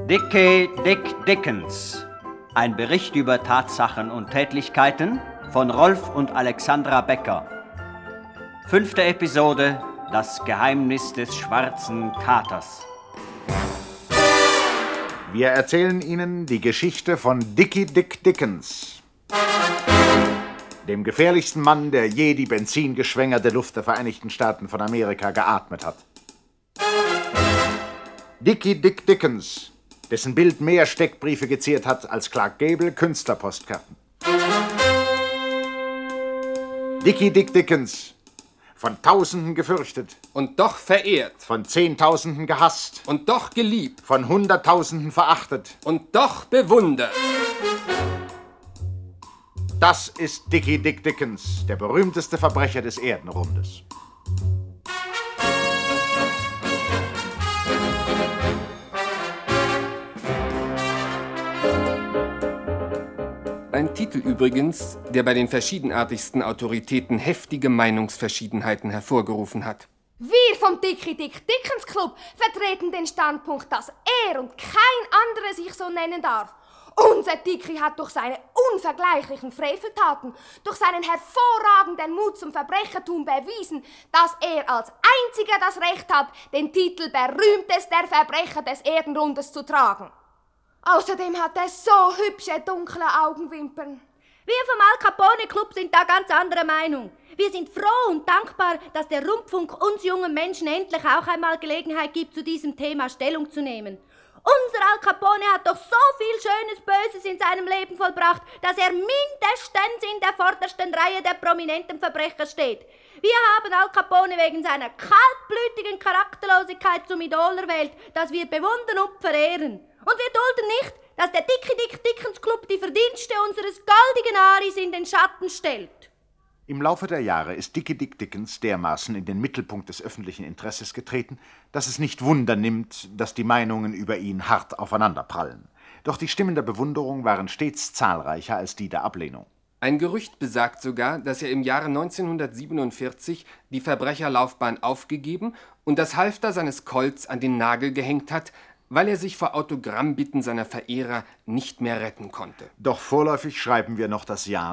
Dickie Dick Dickens. Ein Bericht über Tatsachen und Tätlichkeiten von Rolf und Alexandra Becker. 5. Episode: Das Geheimnis des schwarzen Katers. Wir erzählen Ihnen die Geschichte von Dickie Dick Dickens, dem gefährlichsten Mann, der je die benzingeschwängerte Luft der Vereinigten Staaten von Amerika geatmet hat. Dickie Dick Dickens, dessen Bild mehr Steckbriefe geziert hat als Clark Gable Künstlerpostkarten. Dickie Dick Dickens, von Tausenden gefürchtet. Und doch verehrt. Von Zehntausenden gehasst. Und doch geliebt. Von Hunderttausenden verachtet. Und doch bewundert. Das ist Dickie Dick Dickens, der berühmteste Verbrecher des Erdenrundes. Ein Titel übrigens, der bei den verschiedenartigsten Autoritäten heftige Meinungsverschiedenheiten hervorgerufen hat. Wir vom Dickie Dick Dickens Club vertreten den Standpunkt, dass er und kein anderer sich so nennen darf. Unser Dickie hat durch seine unvergleichlichen Freveltaten, durch seinen hervorragenden Mut zum Verbrechertum bewiesen, dass er als einziger das Recht hat, den Titel berühmtester Verbrecher des Erdenrundes zu tragen. Außerdem hat er so hübsche, dunkle Augenwimpern. Wir vom Al Capone Club sind da ganz anderer Meinung. Wir sind froh und dankbar, dass der Rundfunk uns jungen Menschen endlich auch einmal Gelegenheit gibt, zu diesem Thema Stellung zu nehmen. Unser Al Capone hat doch so viel Schönes Böses in seinem Leben vollbracht, dass er mindestens in der vordersten Reihe der prominenten Verbrecher steht. Wir haben Al Capone wegen seiner kaltblütigen Charakterlosigkeit zum Idol erwählt, das wir bewundern und verehren. Und wir dulden nicht, dass der Dickie Dick Dickens Club die Verdienste unseres goldigen Aris in den Schatten stellt. Im Laufe der Jahre ist Dickie Dick Dickens dermaßen in den Mittelpunkt des öffentlichen Interesses getreten, dass es nicht Wunder nimmt, dass die Meinungen über ihn hart aufeinanderprallen. Doch die Stimmen der Bewunderung waren stets zahlreicher als die der Ablehnung. Ein Gerücht besagt sogar, dass er im Jahre 1947 die Verbrecherlaufbahn aufgegeben und das Halfter seines Colts an den Nagel gehängt hat, weil er sich vor Autogrammbitten seiner Verehrer nicht mehr retten konnte. Doch vorläufig schreiben wir noch das Jahr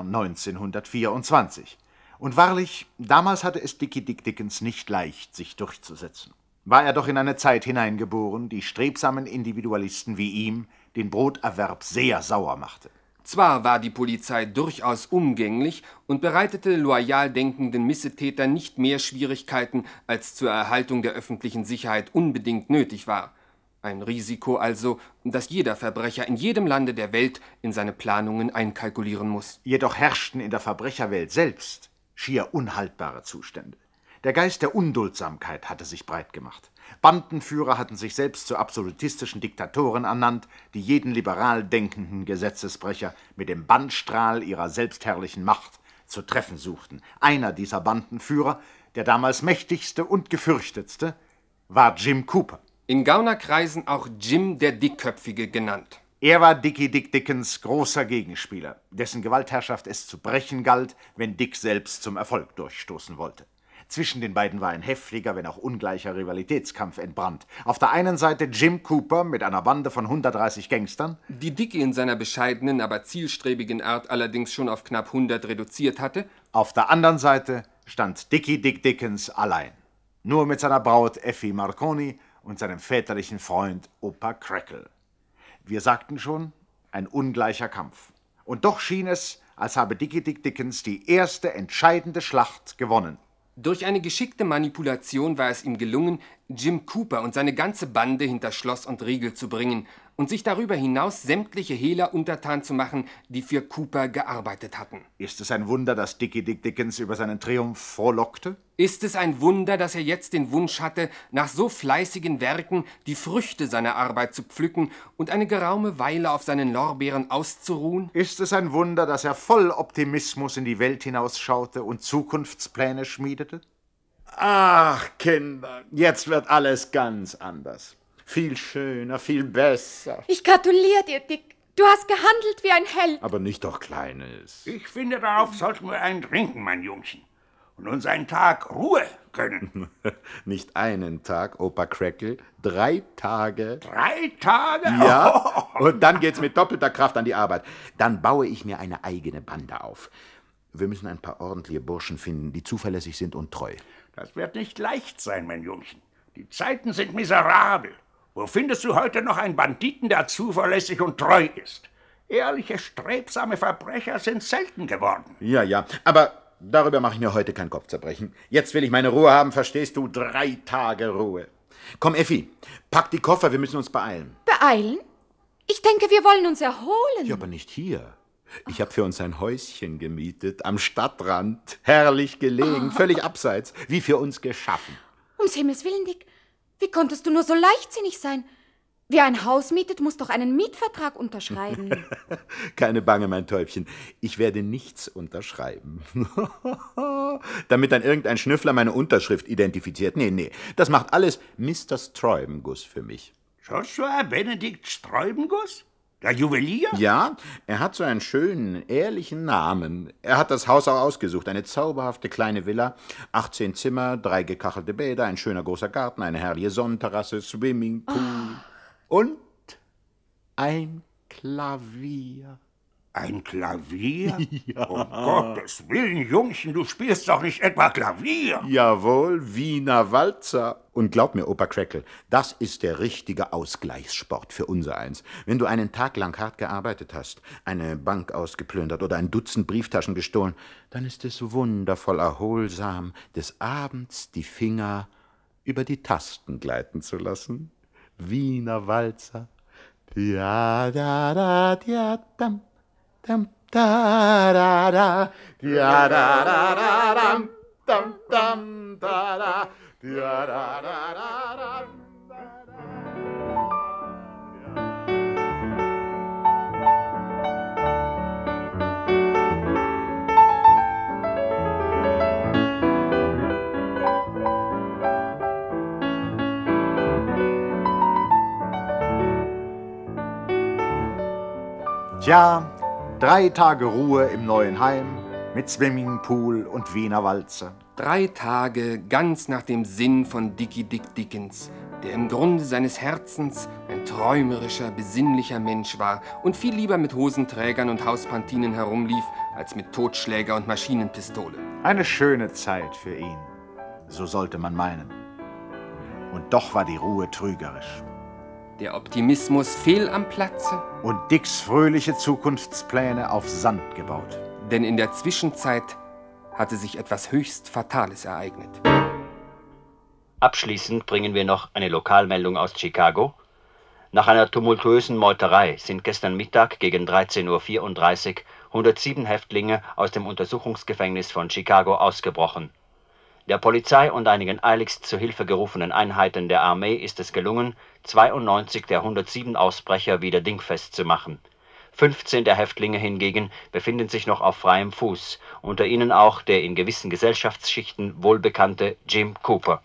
1924. Und wahrlich, damals hatte es Dickie Dick Dickens nicht leicht, sich durchzusetzen. War er doch in eine Zeit hineingeboren, die strebsamen Individualisten wie ihm den Broterwerb sehr sauer machte. Zwar war die Polizei durchaus umgänglich und bereitete loyal denkenden Missetätern nicht mehr Schwierigkeiten, als zur Erhaltung der öffentlichen Sicherheit unbedingt nötig war. Ein Risiko also, das jeder Verbrecher in jedem Lande der Welt in seine Planungen einkalkulieren muss. Jedoch herrschten in der Verbrecherwelt selbst schier unhaltbare Zustände. Der Geist der Unduldsamkeit hatte sich breit gemacht. Bandenführer hatten sich selbst zu absolutistischen Diktatoren ernannt, die jeden liberal denkenden Gesetzesbrecher mit dem Bannstrahl ihrer selbstherrlichen Macht zu treffen suchten. Einer dieser Bandenführer, der damals mächtigste und gefürchtetste, war Jim Cooper. In Gaunerkreisen auch Jim der Dickköpfige genannt. Er war Dickie Dick Dickens großer Gegenspieler, dessen Gewaltherrschaft es zu brechen galt, wenn Dick selbst zum Erfolg durchstoßen wollte. Zwischen den beiden war ein heftiger, wenn auch ungleicher Rivalitätskampf entbrannt. Auf der einen Seite Jim Cooper mit einer Bande von 130 Gangstern, die Dickie in seiner bescheidenen, aber zielstrebigen Art allerdings schon auf knapp 100 reduziert hatte. Auf der anderen Seite stand Dickie Dick Dickens allein. Nur mit seiner Braut Effie Marconi und seinem väterlichen Freund Opa Crackle. Wir sagten schon, ein ungleicher Kampf. Und doch schien es, als habe Dickie Dick Dickens die erste entscheidende Schlacht gewonnen. Durch eine geschickte Manipulation war es ihm gelungen, Jim Cooper und seine ganze Bande hinter Schloss und Riegel zu bringen und sich darüber hinaus sämtliche Hehler untertan zu machen, die für Cooper gearbeitet hatten. Ist es ein Wunder, dass Dickie Dick Dickens über seinen Triumph frohlockte? Ist es ein Wunder, dass er jetzt den Wunsch hatte, nach so fleißigen Werken die Früchte seiner Arbeit zu pflücken und eine geraume Weile auf seinen Lorbeeren auszuruhen? Ist es ein Wunder, dass er voll Optimismus in die Welt hinausschaute und Zukunftspläne schmiedete? Ach, Kinder, jetzt wird alles ganz anders. Viel schöner, viel besser. Ich gratuliere dir, Dick. Du hast gehandelt wie ein Held. Aber nicht doch Kleines. Ich finde, darauf sollten wir einen trinken, mein Jungchen. und uns einen Tag Ruhe gönnen. Nicht einen Tag, Opa Crackle, 3 Tage. 3 Tage? Ja, und dann geht's mit doppelter Kraft an die Arbeit. Dann baue ich mir eine eigene Bande auf. Wir müssen ein paar ordentliche Burschen finden, die zuverlässig sind und treu. Das wird nicht leicht sein, mein Jungchen. Die Zeiten sind miserabel. Wo findest du heute noch einen Banditen, der zuverlässig und treu ist? Ehrliche, strebsame Verbrecher sind selten geworden. Ja, aber darüber mache ich mir heute keinen Kopfzerbrechen. Jetzt will ich meine Ruhe haben, verstehst du? 3 Tage Ruhe. Komm, Effi, pack die Koffer, wir müssen uns beeilen. Beeilen? Ich denke, wir wollen uns erholen. Ja, aber nicht hier. Ich habe für uns ein Häuschen gemietet, am Stadtrand, herrlich gelegen, völlig abseits, wie für uns geschaffen. Ums Himmels Willen, Dick, wie konntest du nur so leichtsinnig sein? Wer ein Haus mietet, muss doch einen Mietvertrag unterschreiben. Keine Bange, mein Täubchen, ich werde nichts unterschreiben. Damit dann irgendein Schnüffler meine Unterschrift identifiziert. Nee, das macht alles Mr. Sträubenguss für mich. Joshua Benedikt Sträubenguss? Der Juwelier? Ja, er hat so einen schönen, ehrlichen Namen. Er hat das Haus auch ausgesucht. Eine zauberhafte kleine Villa, 18 Zimmer, 3 gekachelte Bäder, ein schöner großer Garten, eine herrliche Sonnenterrasse, Swimmingpool und ein Klavier. Ein Klavier? Ja. Um Gottes Willen, Jungchen, du spielst doch nicht etwa Klavier. Jawohl, Wiener Walzer. Und glaub mir, Opa Crackle, das ist der richtige Ausgleichssport für unsereins. Wenn du einen Tag lang hart gearbeitet hast, eine Bank ausgeplündert oder ein Dutzend Brieftaschen gestohlen, dann ist es wundervoll erholsam, des Abends die Finger über die Tasten gleiten zu lassen. Wiener Walzer. Ja, da, da, ja, dam. Dam, da, da, da, ja, da, da, da, dam, dam, dam, da, da, ja, da, da, da, dam, Tja, 3 Tage Ruhe im neuen Heim mit Swimmingpool und Wiener Walzer. 3 Tage ganz nach dem Sinn von Dickie Dick Dickens, der im Grunde seines Herzens ein träumerischer, besinnlicher Mensch war und viel lieber mit Hosenträgern und Hauspantinen herumlief, als mit Totschläger und Maschinenpistole. Eine schöne Zeit für ihn, so sollte man meinen. Und doch war die Ruhe trügerisch. Der Optimismus fehl am Platze. Und Dicks fröhliche Zukunftspläne auf Sand gebaut. Denn in der Zwischenzeit hatte sich etwas höchst Fatales ereignet. Abschließend bringen wir noch eine Lokalmeldung aus Chicago. Nach einer tumultuösen Meuterei sind gestern Mittag gegen 13:34 Uhr 107 Häftlinge aus dem Untersuchungsgefängnis von Chicago ausgebrochen. Der Polizei und einigen eiligst zu Hilfe gerufenen Einheiten der Armee ist es gelungen, 92 der 107 Ausbrecher wieder dingfest zu machen. 15 der Häftlinge hingegen befinden sich noch auf freiem Fuß, unter ihnen auch der in gewissen Gesellschaftsschichten wohlbekannte Jim Cooper.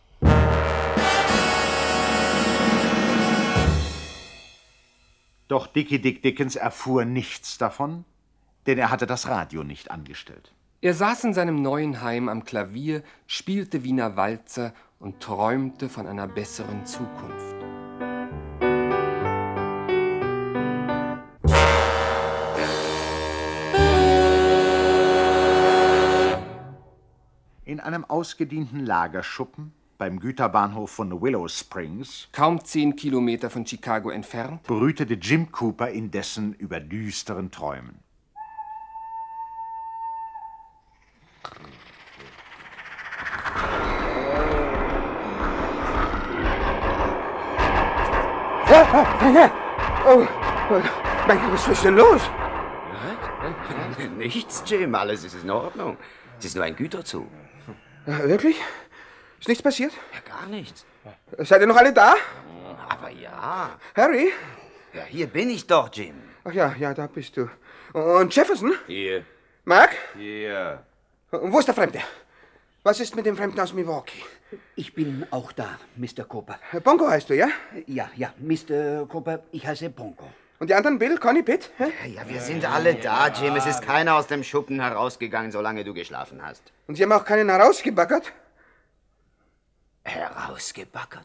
Doch Dickie Dick Dickens erfuhr nichts davon, denn er hatte das Radio nicht angestellt. Er saß in seinem neuen Heim am Klavier, spielte Wiener Walzer und träumte von einer besseren Zukunft. In einem ausgedienten Lagerschuppen beim Güterbahnhof von Willow Springs, kaum 10 Kilometer von Chicago entfernt, brütete Jim Cooper indessen über düsteren Träumen. Oh, was ist denn los? Nichts, Jim, alles ist in Ordnung. Es ist nur ein Güterzug. Wirklich? Ist nichts passiert? Ja, gar nichts. Seid ihr noch alle da? Aber ja. Harry? Ja, hier bin ich doch, Jim. Ach ja, da bist du. Und Jefferson? Hier. Mark? Hier. Und wo ist der Fremde? Was ist mit dem Fremden aus Milwaukee? Ich bin auch da, Mr. Cooper. Bongo heißt du, ja? Ja, Mr. Cooper, ich heiße Bongo. Und die anderen, Bill, Conny, Pitt? Hä? Ja, wir sind alle da, Jim. Es ist keiner aus dem Schuppen herausgegangen, solange du geschlafen hast. Und Sie haben auch keinen herausgebaggert? Herausgebaggert?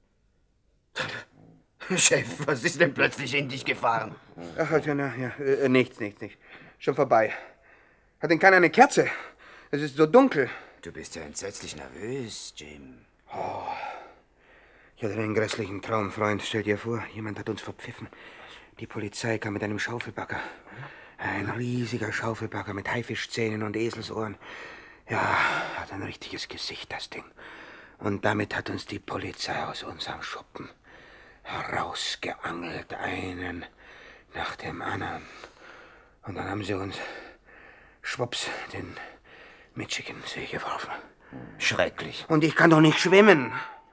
Chef, was ist denn plötzlich in dich gefahren? Ach, nichts. Schon vorbei. Hat denn keiner eine Kerze? Es ist so dunkel. Du bist ja entsetzlich nervös, Jim. Oh, ich hatte einen grässlichen Traum, Freund. Stell dir vor, jemand hat uns verpfiffen. Die Polizei kam mit einem Schaufelbagger. Ein riesiger Schaufelbagger mit Haifischzähnen und Eselsohren. Ja, hat ein richtiges Gesicht, das Ding. Und damit hat uns die Polizei aus unserem Schuppen herausgeangelt, einen nach dem anderen. Und dann haben sie uns schwupps den Michigansee geworfen. Schrecklich. Und ich kann doch nicht schwimmen.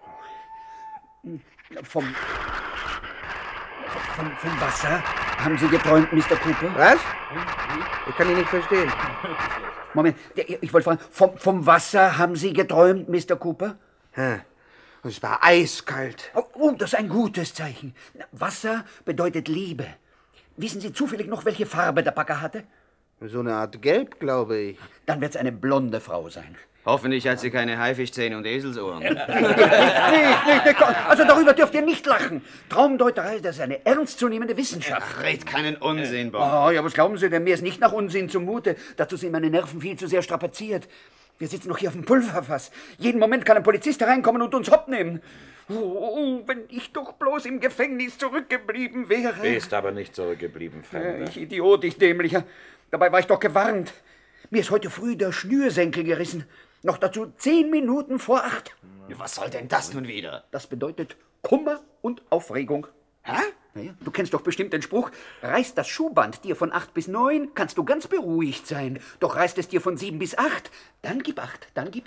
Vom Wasser haben Sie geträumt, Mr. Cooper? Was? Ich kann ihn nicht verstehen. Moment, ich wollte fragen, vom Wasser haben Sie geträumt, Mr. Cooper? Und es war eiskalt. Oh, das ist ein gutes Zeichen. Wasser bedeutet Liebe. Wissen Sie zufällig noch, welche Farbe der Bagger hatte? So eine Art Gelb, glaube ich. Dann wird es eine blonde Frau sein. Hoffentlich hat sie keine Haifischzähne und Eselsohren. Nicht. Also darüber dürft ihr nicht lachen. Traumdeuterei, das ist eine ernstzunehmende Wissenschaft. Ach, red keinen Unsinn, Bob. Oh, ja, was glauben Sie denn? Mir ist nicht nach Unsinn zumute. Dazu sind meine Nerven viel zu sehr strapaziert. Wir sitzen noch hier auf dem Pulverfass. Jeden Moment kann ein Polizist hereinkommen und uns hopp nehmen. Oh, wenn ich doch bloß im Gefängnis zurückgeblieben wäre. Bist aber nicht zurückgeblieben, Fremder. Ich Idiot, ich Dämlicher. Dabei war ich doch gewarnt. Mir ist heute früh der Schnürsenkel gerissen. Noch dazu 10 Minuten vor 8. Was soll denn das nun wieder? Das bedeutet Kummer und Aufregung. Hä? Naja, du kennst doch bestimmt den Spruch, reißt das Schuhband dir von 8 bis 9, kannst du ganz beruhigt sein. Doch reißt es dir von 7 bis 8, dann gib 8, dann gib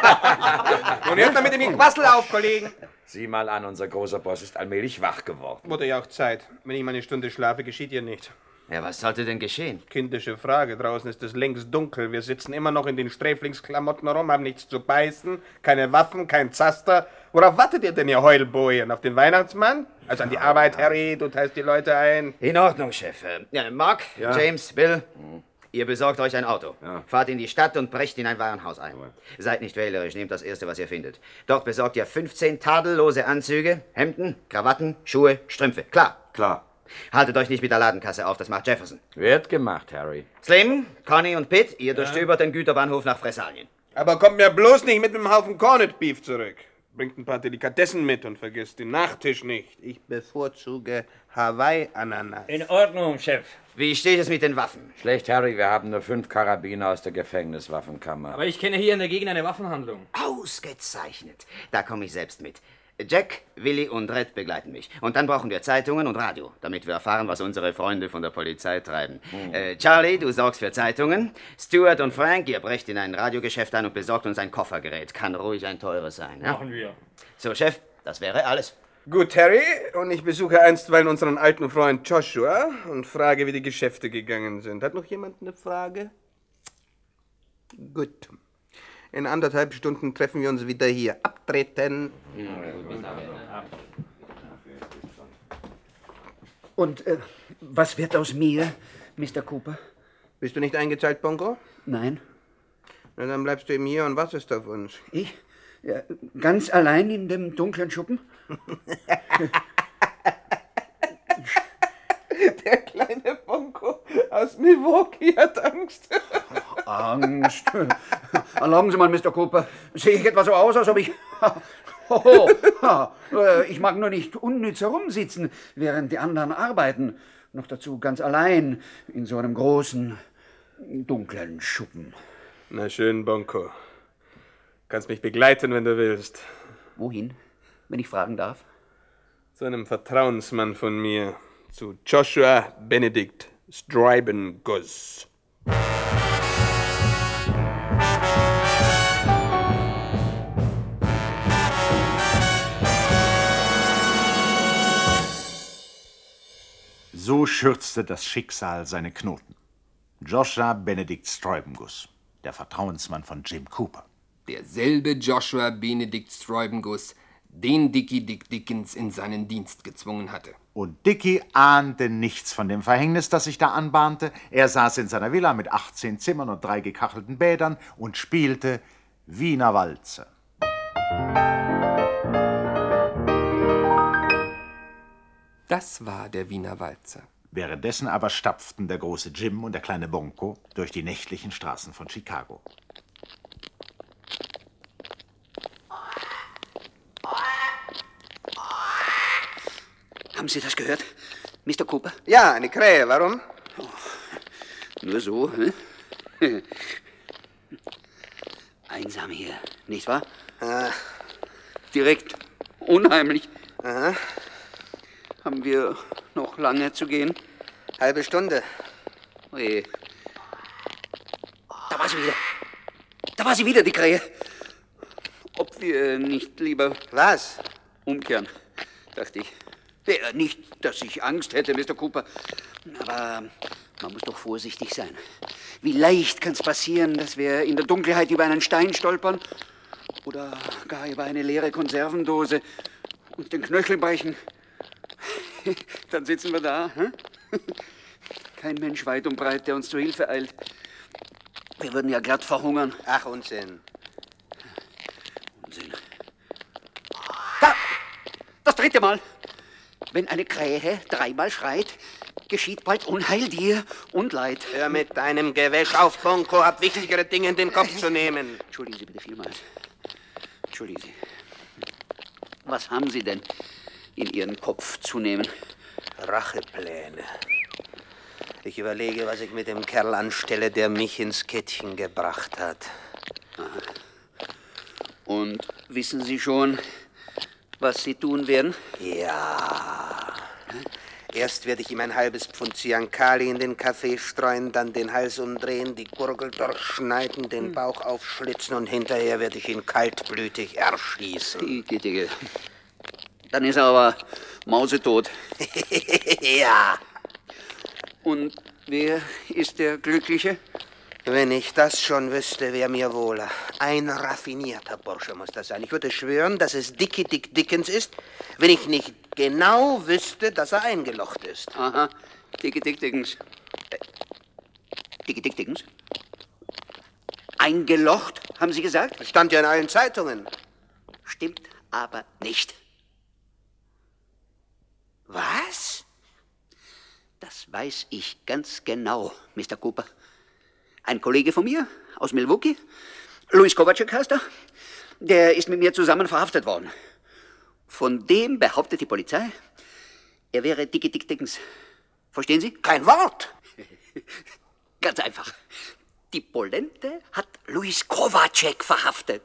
8. Und hört mal mit dem Gequassel auf, Kollegen. Sieh mal an, unser großer Boss ist allmählich wach geworden. Wurde ja auch Zeit. Wenn ich mal eine Stunde schlafe, geschieht ihr nicht. Ja, was sollte denn geschehen? Kindische Frage. Draußen ist es längst dunkel. Wir sitzen immer noch in den Sträflingsklamotten herum, haben nichts zu beißen, keine Waffen, kein Zaster. Worauf wartet ihr denn, ihr Heulbojen? Auf den Weihnachtsmann? Also an die Arbeit, Harry, du teilst die Leute ein. In Ordnung, Chef. Mark, Ja? James, Bill, ihr besorgt euch ein Auto. Ja. Fahrt in die Stadt und brecht in ein Warenhaus ein. Seid nicht wählerisch, nehmt das Erste, was ihr findet. Dort besorgt ihr 15 tadellose Anzüge, Hemden, Krawatten, Schuhe, Strümpfe. Klar? Klar. Haltet euch nicht mit der Ladenkasse auf, das macht Jefferson. Wird gemacht, Harry. Slim, Conny und Pitt, ihr durchstöbert den Güterbahnhof nach Fressalien. Aber kommt mir bloß nicht mit einem Haufen Corned Beef zurück. Bringt ein paar Delikatessen mit und vergesst den Nachtisch nicht. Ich bevorzuge Hawaii-Ananas. In Ordnung, Chef. Wie steht es mit den Waffen? Schlecht, Harry, wir haben nur 5 Karabiner aus der Gefängniswaffenkammer. Aber ich kenne hier in der Gegend eine Waffenhandlung. Ausgezeichnet. Da komme ich selbst mit. Jack, Willi und Red begleiten mich. Und dann brauchen wir Zeitungen und Radio, damit wir erfahren, was unsere Freunde von der Polizei treiben. Charlie, du sorgst für Zeitungen. Stuart und Frank, ihr brecht in ein Radiogeschäft ein und besorgt uns ein Koffergerät. Kann ruhig ein teures sein. Ja? Machen wir. So, Chef, das wäre alles. Gut, Harry, und ich besuche einstweilen unseren alten Freund Joshua und frage, wie die Geschäfte gegangen sind. Hat noch jemand eine Frage? Gut. In 1,5 Stunden treffen wir uns wieder hier. Abtreten. Und was wird aus mir, Mr. Cooper? Bist du nicht eingezahlt, Bongo? Nein. Na, dann bleibst du eben hier und wartest auf uns. Ich? Ja, ganz allein in dem dunklen Schuppen? Der kleine Bongo aus Milwaukee hat Angst. Angst? Erlauben Sie mal, Mr. Cooper. Sehe ich etwa so aus, als ob ich... Ich mag nur nicht unnütz herumsitzen, während die anderen arbeiten. Noch dazu ganz allein in so einem großen, dunklen Schuppen. Na schön, Bongo. Kannst mich begleiten, wenn du willst. Wohin, wenn ich fragen darf? Zu einem Vertrauensmann von mir. Zu Joshua Benedict Strybengus. So schürzte das Schicksal seine Knoten. Joshua Benedict Strybengus, der Vertrauensmann von Jim Cooper. Derselbe Joshua Benedict Strybengus, den Dickie Dick Dickens in seinen Dienst gezwungen hatte. Und Dickie ahnte nichts von dem Verhängnis, das sich da anbahnte. Er saß in seiner Villa mit 18 Zimmern und 3 gekachelten Bädern und spielte Wiener Walzer. Das war der Wiener Walzer. Währenddessen aber stapften der große Jim und der kleine Bonko durch die nächtlichen Straßen von Chicago. Haben Sie das gehört, Mr. Cooper? Ja, eine Krähe. Warum? Oh, nur so, Einsam hier, nicht wahr? Direkt unheimlich. Aha. Haben wir noch lange zu gehen? Halbe Stunde. Oje. Da war sie wieder. Da war sie wieder, die Krähe. Ob wir nicht lieber... Was? Umkehren, dachte ich. Ja, nicht, dass ich Angst hätte, Mr. Cooper. Aber man muss doch vorsichtig sein. Wie leicht kann es passieren, dass wir in der Dunkelheit über einen Stein stolpern oder gar über eine leere Konservendose und den Knöchel brechen. Dann sitzen wir da. Kein Mensch weit und breit, der uns zu Hilfe eilt. Wir würden ja glatt verhungern. Ach, Unsinn. Unsinn. Da! Das 3. Mal. Wenn eine Krähe 3-mal schreit, geschieht bald Unheil dir und Leid. Hör mit deinem Gewäsch auf, Bonko. Hab wichtigere Dinge in den Kopf zu nehmen. Entschuldigen Sie bitte vielmals. Entschuldigen Sie. Was haben Sie denn in Ihren Kopf zu nehmen? Rachepläne. Ich überlege, was ich mit dem Kerl anstelle, der mich ins Kettchen gebracht hat. Aha. Und wissen Sie schon, was Sie tun werden? Ja. Erst werde ich ihm ein halbes Pfund Ziankali in den Kaffee streuen, dann den Hals umdrehen, die Gurgel durchschneiden, den Bauch aufschlitzen und hinterher werde ich ihn kaltblütig erschießen. Dicke. Dann ist er aber mausetot. Ja. Und wer ist der Glückliche? Wenn ich das schon wüsste, wäre mir wohler. Ein raffinierter Bursche muss das sein. Ich würde schwören, dass es Dickie Dick Dickens ist, wenn ich nicht genau wüsste, dass er eingelocht ist. Aha, Dickie Dick Dickens. Dickie Dick Dickens? Eingelocht, haben Sie gesagt? Das stand ja in allen Zeitungen. Stimmt aber nicht. Was? Das weiß ich ganz genau, Mr. Cooper. Ein Kollege von mir aus Milwaukee, Louis Kovacic heißt er, der ist mit mir zusammen verhaftet worden. Von dem behauptet die Polizei, er wäre Dickie Dick Dickens. Verstehen Sie? Kein Wort. Ganz einfach. Die Polente hat Louis Kovacic verhaftet.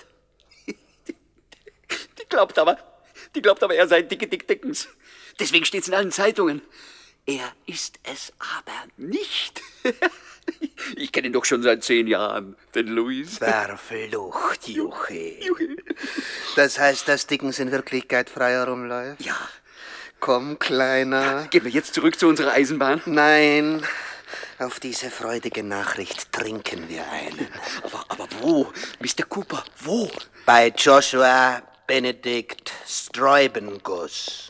Die glaubt aber, er sei Dickie Dick Dickens. Deswegen steht's in allen Zeitungen. Er ist es aber nicht. Ich kenne ihn doch schon seit 10 Jahren, den Louis. Verflucht, Juche. Das heißt, dass Dickens in Wirklichkeit frei herumläuft? Ja. Komm, Kleiner. Gehen wir jetzt zurück zu unserer Eisenbahn? Nein. Auf diese freudige Nachricht trinken wir einen. Aber wo? Mr. Cooper, wo? Bei Joshua Benedict Sträubenguss.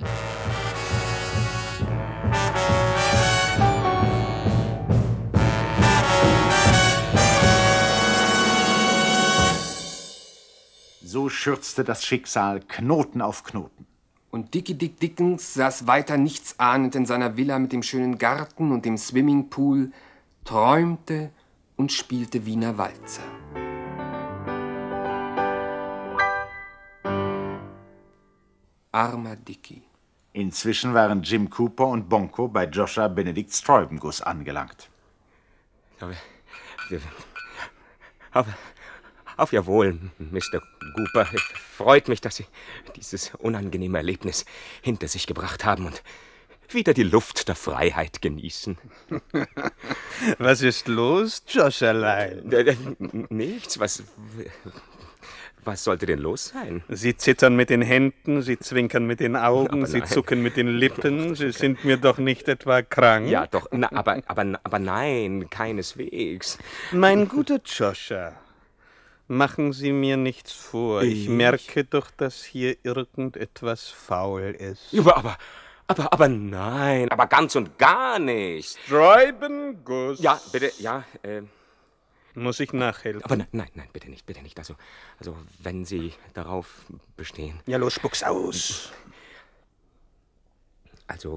So schürzte das Schicksal Knoten auf Knoten. Und Dickie Dick Dickens saß weiter nichtsahnend in seiner Villa mit dem schönen Garten und dem Swimmingpool, träumte und spielte Wiener Walzer. Armer Dickie. Inzwischen waren Jim Cooper und Bonko bei Joshua Benedict Sträubenguss angelangt. Auf Ihr Wohl, Mr. Cooper. Freut mich, dass Sie dieses unangenehme Erlebnis hinter sich gebracht haben und wieder die Luft der Freiheit genießen. Was ist los, Joscherlein? Nichts. Was sollte denn los sein? Sie zittern mit den Händen, Sie zwinkern mit den Augen, Sie zucken mit den Lippen. Sie sind mir doch nicht etwa krank? Ja, doch. Aber nein, keineswegs. Mein guter Joshua, Machen Sie mir nichts vor. Ich merke doch, dass hier irgendetwas faul ist. Aber nein, aber ganz und gar nicht. Sträubenguss. Ja, bitte, ja, Muss ich nachhelfen? Aber nein, bitte nicht. Also, wenn Sie darauf bestehen. Ja, los, spuck's aus. Also,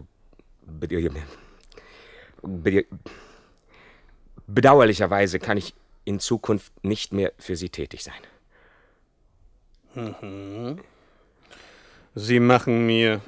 bedauerlicherweise kann ich in Zukunft nicht mehr für Sie tätig sein. Mhm. Sie machen mir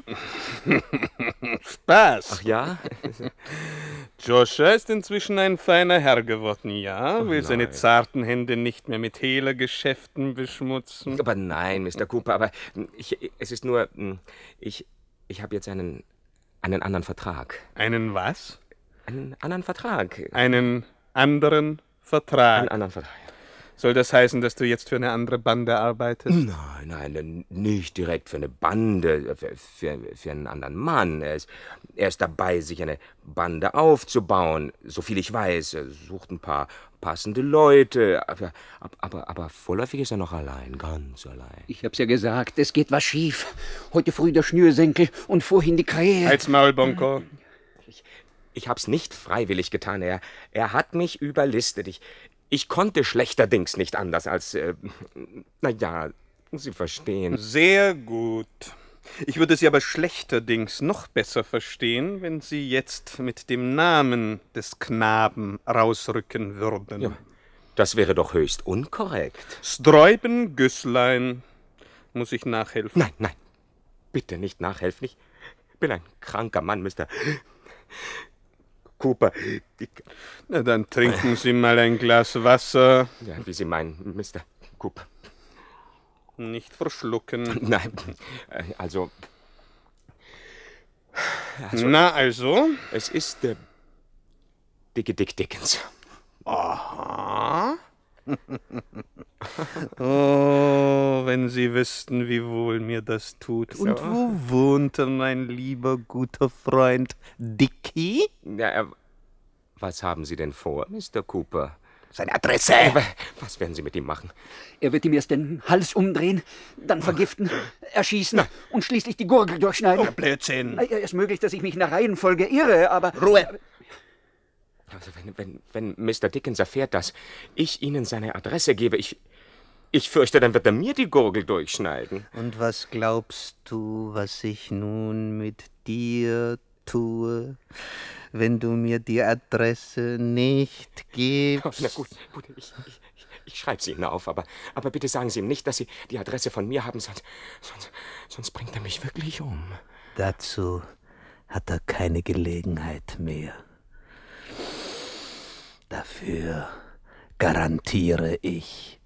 Spaß. Ach ja? Joshua ist inzwischen ein feiner Herr geworden, ja? Will seine nein. zarten Hände nicht mehr mit Hehlergeschäften beschmutzen. Aber nein, Mr. Cooper, aber es ist nur, ich habe jetzt einen anderen Vertrag. Einen was? Einen anderen Vertrag. Einen anderen Vertrag. Einen anderen Vertrag. Soll das heißen, dass du jetzt für eine andere Bande arbeitest? Nein, nicht direkt für eine Bande, für einen anderen Mann. Er ist dabei, sich eine Bande aufzubauen. Soviel ich weiß, er sucht ein paar passende Leute. Aber vorläufig ist er noch allein, ganz allein. Ich hab's ja gesagt, es geht was schief. Heute früh der Schnürsenkel und vorhin die Krähe. Halt's Maul, Bonko. Ich hab's nicht freiwillig getan. Er hat mich überlistet. Ich konnte schlechterdings nicht anders als, naja, Sie verstehen. Sehr gut. Ich würde Sie aber schlechterdings noch besser verstehen, wenn Sie jetzt mit dem Namen des Knaben rausrücken würden. Ja, das wäre doch höchst unkorrekt. Sträubengüsslein. Muss ich nachhelfen? Nein. Bitte nicht nachhelfen. Ich bin ein kranker Mann, Mr. Cooper. Na, dann trinken Sie mal ein Glas Wasser. Ja, wie Sie meinen, Mr. Cooper. Nicht verschlucken. Nein, also... Na, also? Es ist der dicke Dick Dickens. Aha. Oh, wenn Sie wüssten, wie wohl mir das tut. So. Und wo wohnte mein lieber, guter Freund Dickie? Ja, was haben Sie denn vor, Mr. Cooper? Seine Adresse! Was werden Sie mit ihm machen? Er wird ihm erst den Hals umdrehen, dann vergiften, erschießen und schließlich die Gurgel durchschneiden. Oh, Blödsinn! Es ist möglich, dass ich mich in der Reihenfolge irre, aber... Ruhe! Also wenn Mr. Dickens erfährt, dass ich Ihnen seine Adresse gebe, ich fürchte, dann wird er mir die Gurgel durchschneiden. Und was glaubst du, was ich nun mit dir tue, wenn du mir die Adresse nicht gibst? Oh, na gut, ich schreibe sie Ihnen auf, aber bitte sagen Sie ihm nicht, dass Sie die Adresse von mir haben, sonst bringt er mich wirklich um. Dazu hat er keine Gelegenheit mehr. Dafür garantiere ich.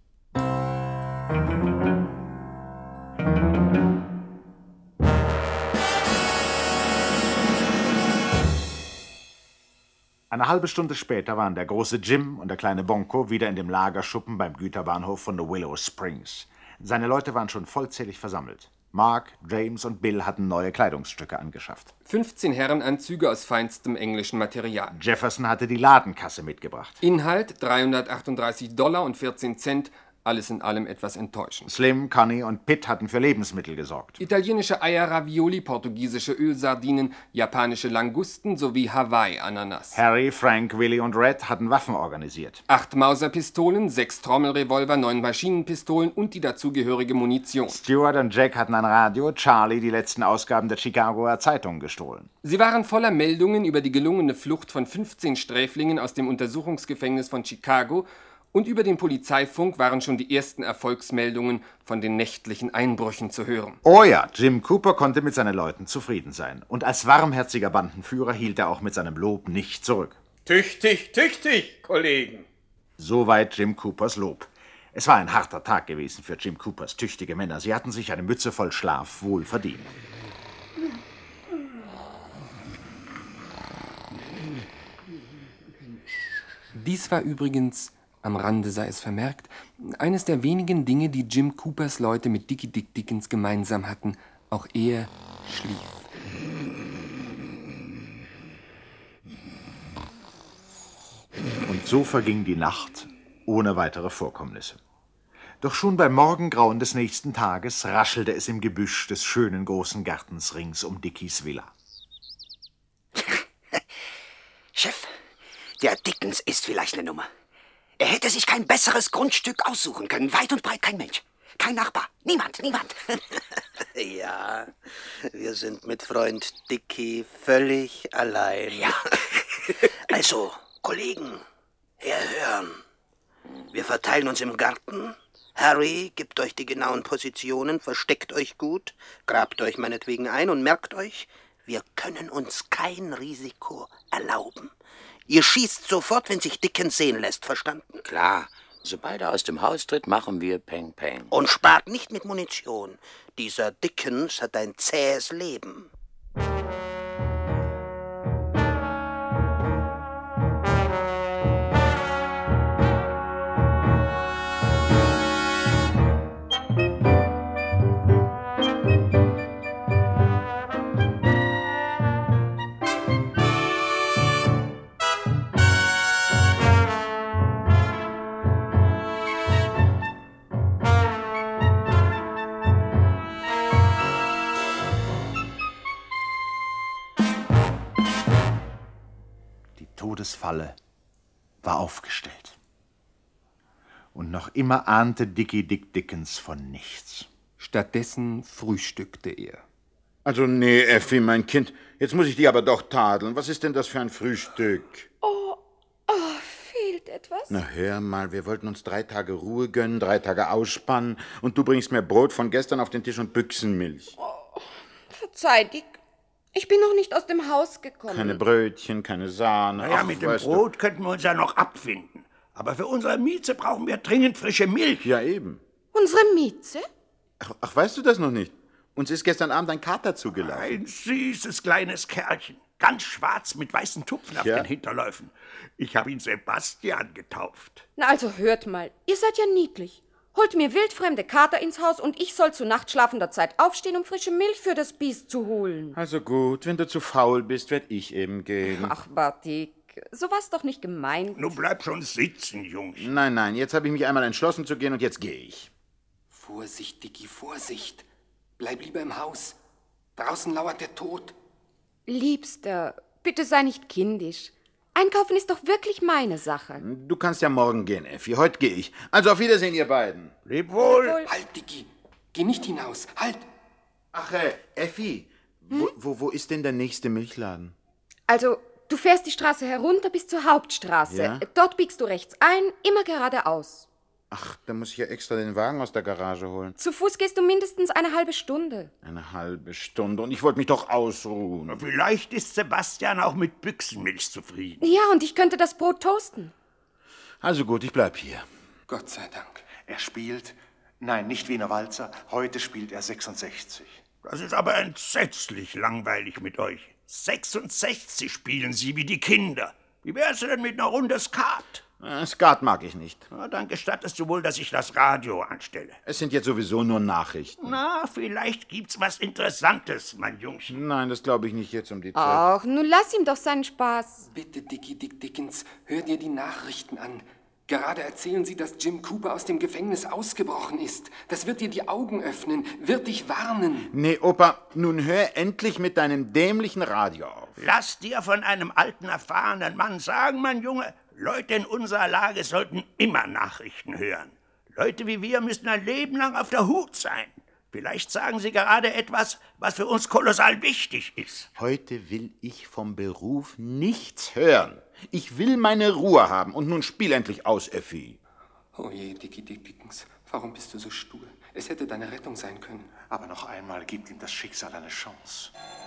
Eine halbe Stunde später waren der große Jim und der kleine Bonko wieder in dem Lagerschuppen beim Güterbahnhof von The Willow Springs. Seine Leute waren schon vollzählig versammelt. Mark, James und Bill hatten neue Kleidungsstücke angeschafft. 15 Herrenanzüge aus feinstem englischen Material. Jefferson hatte die Ladenkasse mitgebracht. Inhalt $338,14, alles in allem etwas enttäuschend. Slim, Connie und Pitt hatten für Lebensmittel gesorgt. Italienische Eier-Ravioli, portugiesische Ölsardinen, japanische Langusten sowie Hawaii-Ananas. Harry, Frank, Willie und Red hatten Waffen organisiert. 8 Mauserpistolen, 6 Trommelrevolver, 9 Maschinenpistolen und die dazugehörige Munition. Stuart und Jack hatten ein Radio, Charlie die letzten Ausgaben der Chicagoer Zeitung gestohlen. Sie waren voller Meldungen über die gelungene Flucht von 15 Sträflingen aus dem Untersuchungsgefängnis von Chicago und über den Polizeifunk waren schon die ersten Erfolgsmeldungen von den nächtlichen Einbrüchen zu hören. Oh ja, Jim Cooper konnte mit seinen Leuten zufrieden sein. Und als warmherziger Bandenführer hielt er auch mit seinem Lob nicht zurück. Tüchtig, tüchtig, Kollegen. Soweit Jim Coopers Lob. Es war ein harter Tag gewesen für Jim Coopers tüchtige Männer. Sie hatten sich eine Mütze voll Schlaf wohl verdient. Dies war übrigens, am Rande sei es vermerkt, eines der wenigen Dinge, die Jim Coopers Leute mit Dickie Dick Dickens gemeinsam hatten. Auch er schlief. Und so verging die Nacht ohne weitere Vorkommnisse. Doch schon beim Morgengrauen des nächsten Tages raschelte es im Gebüsch des schönen großen Gartens rings um Dickies Villa. Chef, der Dickens ist vielleicht eine Nummer. Er hätte sich kein besseres Grundstück aussuchen können. Weit und breit kein Mensch. Kein Nachbar. Niemand. Ja, wir sind mit Freund Dickie völlig allein. Ja. Also, Kollegen, herhören. Wir verteilen uns im Garten. Harry gibt euch die genauen Positionen, versteckt euch gut, grabt euch meinetwegen ein und merkt euch, wir können uns kein Risiko erlauben. Ihr schießt sofort, wenn sich Dickens sehen lässt, verstanden? Klar, sobald er aus dem Haus tritt, machen wir Peng Peng. Und spart nicht mit Munition. Dieser Dickens hat ein zähes Leben. Todesfalle war aufgestellt. Und noch immer ahnte Dickie Dick Dickens von nichts. Stattdessen frühstückte er. Also nee, Effi, mein Kind, jetzt muss ich dich aber doch tadeln. Was ist denn das für ein Frühstück? Oh, fehlt etwas? Na hör mal, wir wollten uns 3 Tage Ruhe gönnen, 3 Tage ausspannen und du bringst mir Brot von gestern auf den Tisch und Büchsenmilch. Oh, verzeih, Dick. Ich bin noch nicht aus dem Haus gekommen. Keine Brötchen, keine Sahne. Naja, mit dem Brot könnten wir uns ja noch abfinden. Aber für unsere Mieze brauchen wir dringend frische Milch. Ja, eben. Unsere Mieze? Ach, weißt du das noch nicht? Uns ist gestern Abend ein Kater zugelaufen. Ein süßes kleines Kerlchen. Ganz schwarz mit weißen Tupfen auf den Hinterläufen. Ich habe ihn Sebastian getauft. Na also hört mal, ihr seid ja niedlich. Holt mir wildfremde Kater ins Haus und ich soll zu nachtschlafender Zeit aufstehen, um frische Milch für das Biest zu holen. Also gut, wenn du zu faul bist, werd ich eben gehen. Ach, Bartik, so war's doch nicht gemeint. Nun bleib schon sitzen, Jungs. Nein, jetzt habe ich mich einmal entschlossen zu gehen und jetzt gehe ich. Vorsicht, Dickie, Vorsicht. Bleib lieber im Haus. Draußen lauert der Tod. Liebster, bitte sei nicht kindisch. Einkaufen ist doch wirklich meine Sache. Du kannst ja morgen gehen, Effi. Heute gehe ich. Also auf Wiedersehen, ihr beiden. Leb wohl. Halt, Dickie. Geh nicht hinaus. Halt. Ach, Effi, wo ist denn der nächste Milchladen? Also, du fährst die Straße herunter bis zur Hauptstraße. Ja? Dort biegst du rechts ein, immer geradeaus. Ach, da muss ich ja extra den Wagen aus der Garage holen. Zu Fuß gehst du mindestens eine halbe Stunde. Eine halbe Stunde und ich wollte mich doch ausruhen. Na, vielleicht ist Sebastian auch mit Büchsenmilch zufrieden. Ja, und ich könnte das Brot toasten. Also gut, ich bleib hier. Gott sei Dank. Er spielt, nein, nicht Wiener Walzer, heute spielt er 66. Das ist aber entsetzlich langweilig mit euch. 66 spielen Sie wie die Kinder. Wie wär's denn mit einer Runde Skat? Skat mag ich nicht. Na, dann gestattest du wohl, dass ich das Radio anstelle. Es sind jetzt sowieso nur Nachrichten. Na, vielleicht gibt's was Interessantes, mein Jungchen. Nein, das glaube ich nicht jetzt um die Zeit. Ach, nun lass ihm doch seinen Spaß. Bitte, Dickie Dick Dickens, hör dir die Nachrichten an. Gerade erzählen sie, dass Jim Cooper aus dem Gefängnis ausgebrochen ist. Das wird dir die Augen öffnen, wird dich warnen. Nee, Opa, nun hör endlich mit deinem dämlichen Radio auf. Lass dir von einem alten, erfahrenen Mann sagen, mein Junge, Leute in unserer Lage sollten immer Nachrichten hören. Leute wie wir müssen ein Leben lang auf der Hut sein. Vielleicht sagen sie gerade etwas, was für uns kolossal wichtig ist. Heute will ich vom Beruf nichts hören. Ich will meine Ruhe haben. Und nun spiel endlich aus, Effi. Oh je, Dickie Dick Dickens, warum bist du so stur? Es hätte deine Rettung sein können. Aber noch einmal gibt ihm das Schicksal eine Chance.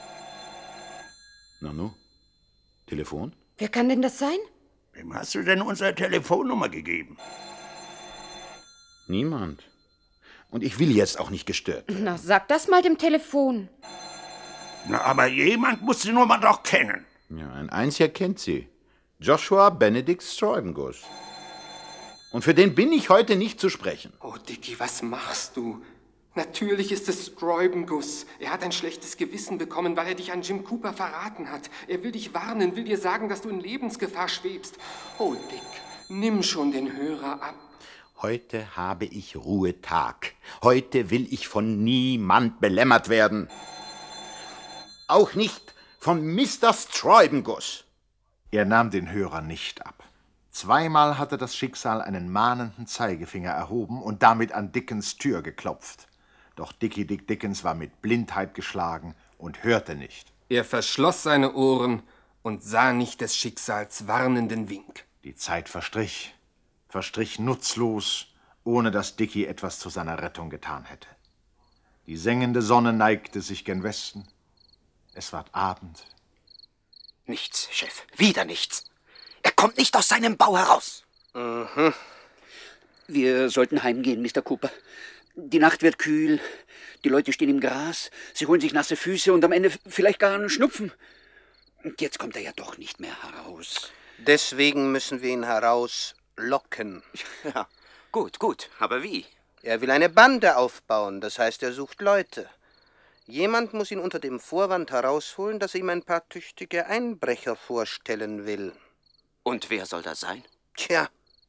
Nanu? Telefon? Wer kann denn das sein? Wem hast du denn unsere Telefonnummer gegeben? Niemand. Und ich will jetzt auch nicht gestört werden. Na, sag das mal dem Telefon. Na, aber jemand muss die Nummer doch kennen. Ja, ein Einziger kennt sie. Joshua Benedict Sträubenguss. Und für den bin ich heute nicht zu sprechen. Oh, Dickie, was machst du? Natürlich ist es Sträubenguss. Er hat ein schlechtes Gewissen bekommen, weil er dich an Jim Cooper verraten hat. Er will dich warnen, will dir sagen, dass du in Lebensgefahr schwebst. Oh, Dick, nimm schon den Hörer ab. Heute habe ich Ruhetag. Heute will ich von niemand belämmert werden. Auch nicht von Mr. Streubenguss. Er nahm den Hörer nicht ab. Zweimal hatte das Schicksal einen mahnenden Zeigefinger erhoben und damit an Dickens Tür geklopft. Doch Dickie Dick Dickens war mit Blindheit geschlagen und hörte nicht. Er verschloss seine Ohren und sah nicht des Schicksals warnenden Wink. Die Zeit verstrich nutzlos, ohne dass Dickie etwas zu seiner Rettung getan hätte. Die sengende Sonne neigte sich gen Westen. Es ward Abend. Nichts, Chef. Wieder nichts. Er kommt nicht aus seinem Bau heraus. Mhm. Wir sollten heimgehen, Mr. Cooper. Die Nacht wird kühl. Die Leute stehen im Gras. Sie holen sich nasse Füße und am Ende vielleicht gar einen Schnupfen. Und jetzt kommt er ja doch nicht mehr heraus. Deswegen müssen wir ihn herauslocken. Ja, gut. Aber wie? Er will eine Bande aufbauen. Das heißt, er sucht Leute. Jemand muss ihn unter dem Vorwand herausholen, dass er ihm ein paar tüchtige Einbrecher vorstellen will. Und wer soll das sein? Tja,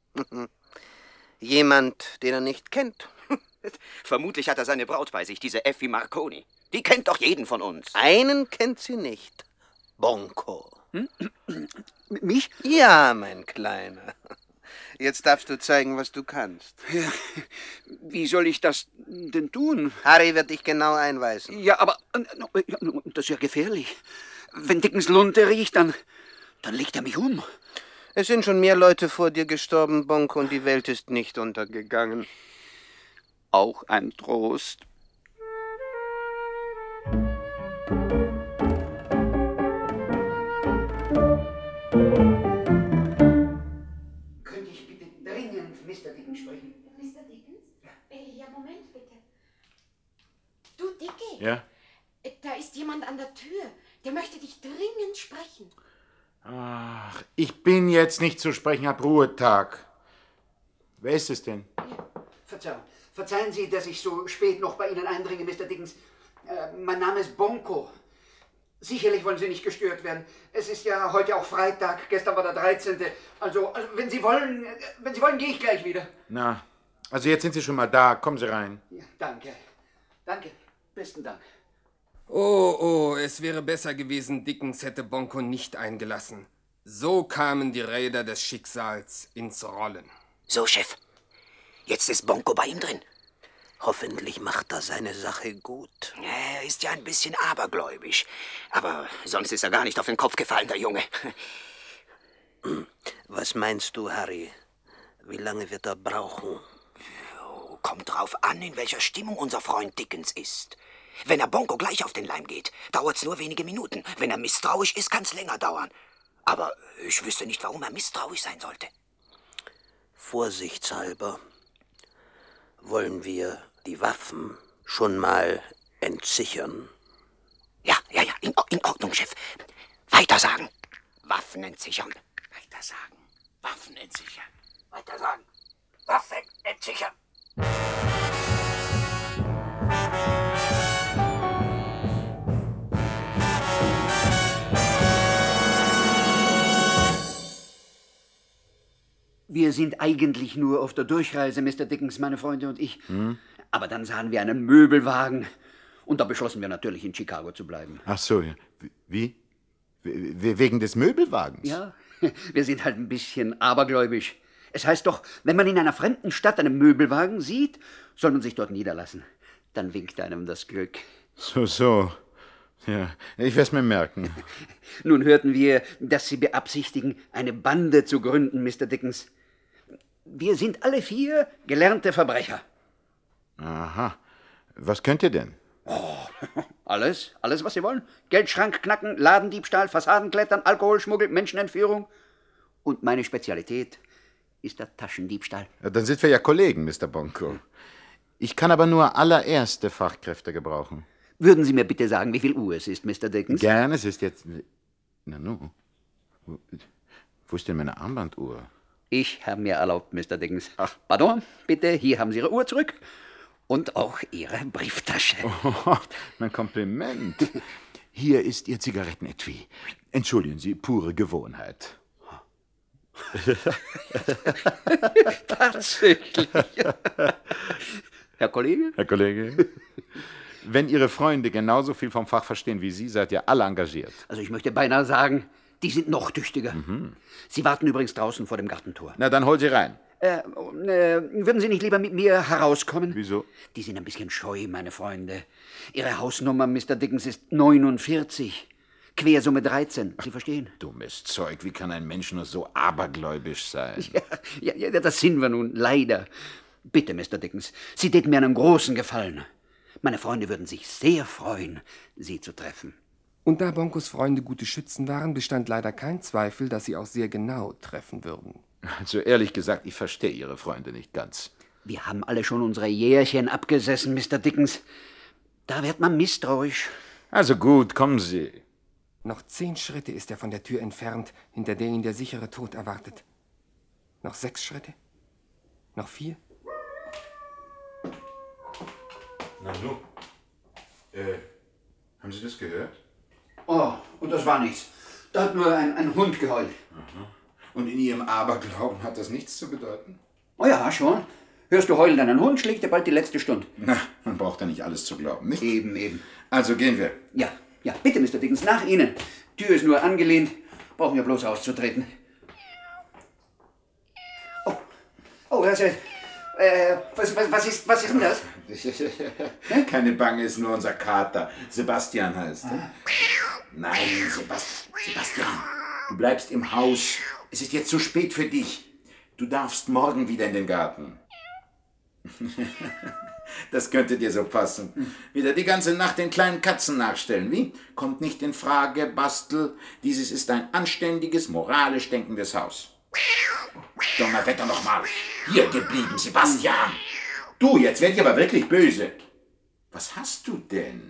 jemand, den er nicht kennt. Vermutlich hat er seine Braut bei sich, diese Effie Marconi. Die kennt doch jeden von uns. Einen kennt sie nicht. Bonko. Mich? Ja, mein Kleiner. Jetzt darfst du zeigen, was du kannst. Ja, wie soll ich das denn tun? Harry wird dich genau einweisen. Ja, aber das ist ja gefährlich. Wenn Dickens Lunte riecht, dann legt er mich um. Es sind schon mehr Leute vor dir gestorben, Bonko, und die Welt ist nicht untergegangen. Auch ein Trost. Könnte ich bitte dringend Mr. Dickens sprechen? Mr. Dickens? Ja, Moment bitte. Du, Dickie. Ja? Da ist jemand an der Tür. Der möchte dich dringend sprechen. Ach, ich bin jetzt nicht zu sprechen, hab Ruhetag. Wer ist es denn? Verzeihung. Verzeihen Sie, dass ich so spät noch bei Ihnen eindringe, Mr. Dickens. Mein Name ist Bonko. Sicherlich wollen Sie nicht gestört werden. Es ist ja heute auch Freitag, gestern war der 13. Also wenn Sie wollen, gehe ich gleich wieder. Na, also jetzt sind Sie schon mal da. Kommen Sie rein. Ja, danke. Danke. Besten Dank. Oh, es wäre besser gewesen, Dickens hätte Bonko nicht eingelassen. So kamen die Räder des Schicksals ins Rollen. So, Chef. Jetzt ist Bonko bei ihm drin. Hoffentlich macht er seine Sache gut. Er ist ja ein bisschen abergläubisch. Aber sonst ist er gar nicht auf den Kopf gefallen, der Junge. Was meinst du, Harry? Wie lange wird er brauchen? Kommt drauf an, in welcher Stimmung unser Freund Dickens ist. Wenn er Bonko gleich auf den Leim geht, dauert's nur wenige Minuten. Wenn er misstrauisch ist, kann's länger dauern. Aber ich wüsste nicht, warum er misstrauisch sein sollte. Vorsichtshalber wollen wir die Waffen schon mal entsichern. Ja, in Ordnung, Chef. Weiter sagen. Waffen entsichern. Weiter sagen. Waffen entsichern. Weiter sagen. Waffen entsichern. Wir sind eigentlich nur auf der Durchreise, Mr. Dickens, meine Freunde und ich. Aber dann sahen wir einen Möbelwagen und da beschlossen wir natürlich, in Chicago zu bleiben. Ach so, ja. Wie? Wegen des Möbelwagens? Ja, wir sind halt ein bisschen abergläubisch. Es heißt doch, wenn man in einer fremden Stadt einen Möbelwagen sieht, soll man sich dort niederlassen. Dann winkt einem das Glück. So. Ja, ich werd's mir merken. Nun hörten wir, dass Sie beabsichtigen, eine Bande zu gründen, Mr. Dickens. Wir sind alle 4 gelernte Verbrecher. Aha. Was könnt ihr denn? Oh, alles, was Sie wollen. Geldschrank knacken, Ladendiebstahl, Fassadenklettern, Alkoholschmuggel, Menschenentführung. Und meine Spezialität ist der Taschendiebstahl. Ja, dann sind wir ja Kollegen, Mr. Bonko. Ich kann aber nur allererste Fachkräfte gebrauchen. Würden Sie mir bitte sagen, wie viel Uhr es ist, Mr. Dickens? Gerne, es ist jetzt... Nanu. Wo ist denn meine Armbanduhr? Ich habe mir erlaubt, Mr. Dickens. Ach, pardon, bitte, hier haben Sie Ihre Uhr zurück. Und auch Ihre Brieftasche. Oh, mein Kompliment. Hier ist Ihr Zigarettenetui. Entschuldigen Sie, pure Gewohnheit. Tatsächlich. Herr Kollege? Herr Kollege? Wenn Ihre Freunde genauso viel vom Fach verstehen wie Sie, seid ihr alle engagiert. Also ich möchte beinahe sagen, die sind noch tüchtiger. Sie warten übrigens draußen vor dem Gartentor. Na, dann hol sie rein. Würden Sie nicht lieber mit mir herauskommen? Wieso? Die sind ein bisschen scheu, meine Freunde. Ihre Hausnummer, Mr. Dickens, ist 49. Quersumme 13. Sie verstehen? Dummes Zeug, wie kann ein Mensch nur so abergläubisch sein? Ja, das sind wir nun, leider. Bitte, Mr. Dickens, Sie täten mir einen großen Gefallen. Meine Freunde würden sich sehr freuen, Sie zu treffen. Und da Bonkos Freunde gute Schützen waren, bestand leider kein Zweifel, dass sie auch sehr genau treffen würden. Also ehrlich gesagt, ich verstehe Ihre Freunde nicht ganz. Wir haben alle schon unsere Jährchen abgesessen, Mr. Dickens. Da wird man misstrauisch. Also gut, kommen Sie. Noch 10 Schritte ist er von der Tür entfernt, hinter der ihn der sichere Tod erwartet. Noch 6 Schritte? Noch 4? Nanu, haben Sie das gehört? Oh, und das war nichts. Da hat nur ein Hund geheult. Aha. Und in Ihrem Aberglauben hat das nichts zu bedeuten? Oh ja, schon. Hörst du heulen, ein Hund schlägt dir bald die letzte Stunde. Na, man braucht ja nicht alles zu glauben, nicht? Eben. Also gehen wir. Ja, bitte, Mr. Dickens, nach Ihnen. Tür ist nur angelehnt. Brauchen wir bloß auszutreten. Oh, was ist denn das? Keine Bange, ist nur unser Kater. Sebastian heißt er. Nein, Sebastian, du bleibst im Haus. Es ist jetzt zu spät für dich. Du darfst morgen wieder in den Garten. Das könnte dir so passen. Wieder die ganze Nacht den kleinen Katzen nachstellen, wie? Kommt nicht in Frage, Bastel. Dieses ist ein anständiges, moralisch denkendes Haus. Donnerwetter nochmal. Hier geblieben, Sebastian. Du, jetzt werd ich aber wirklich böse. Was hast du denn?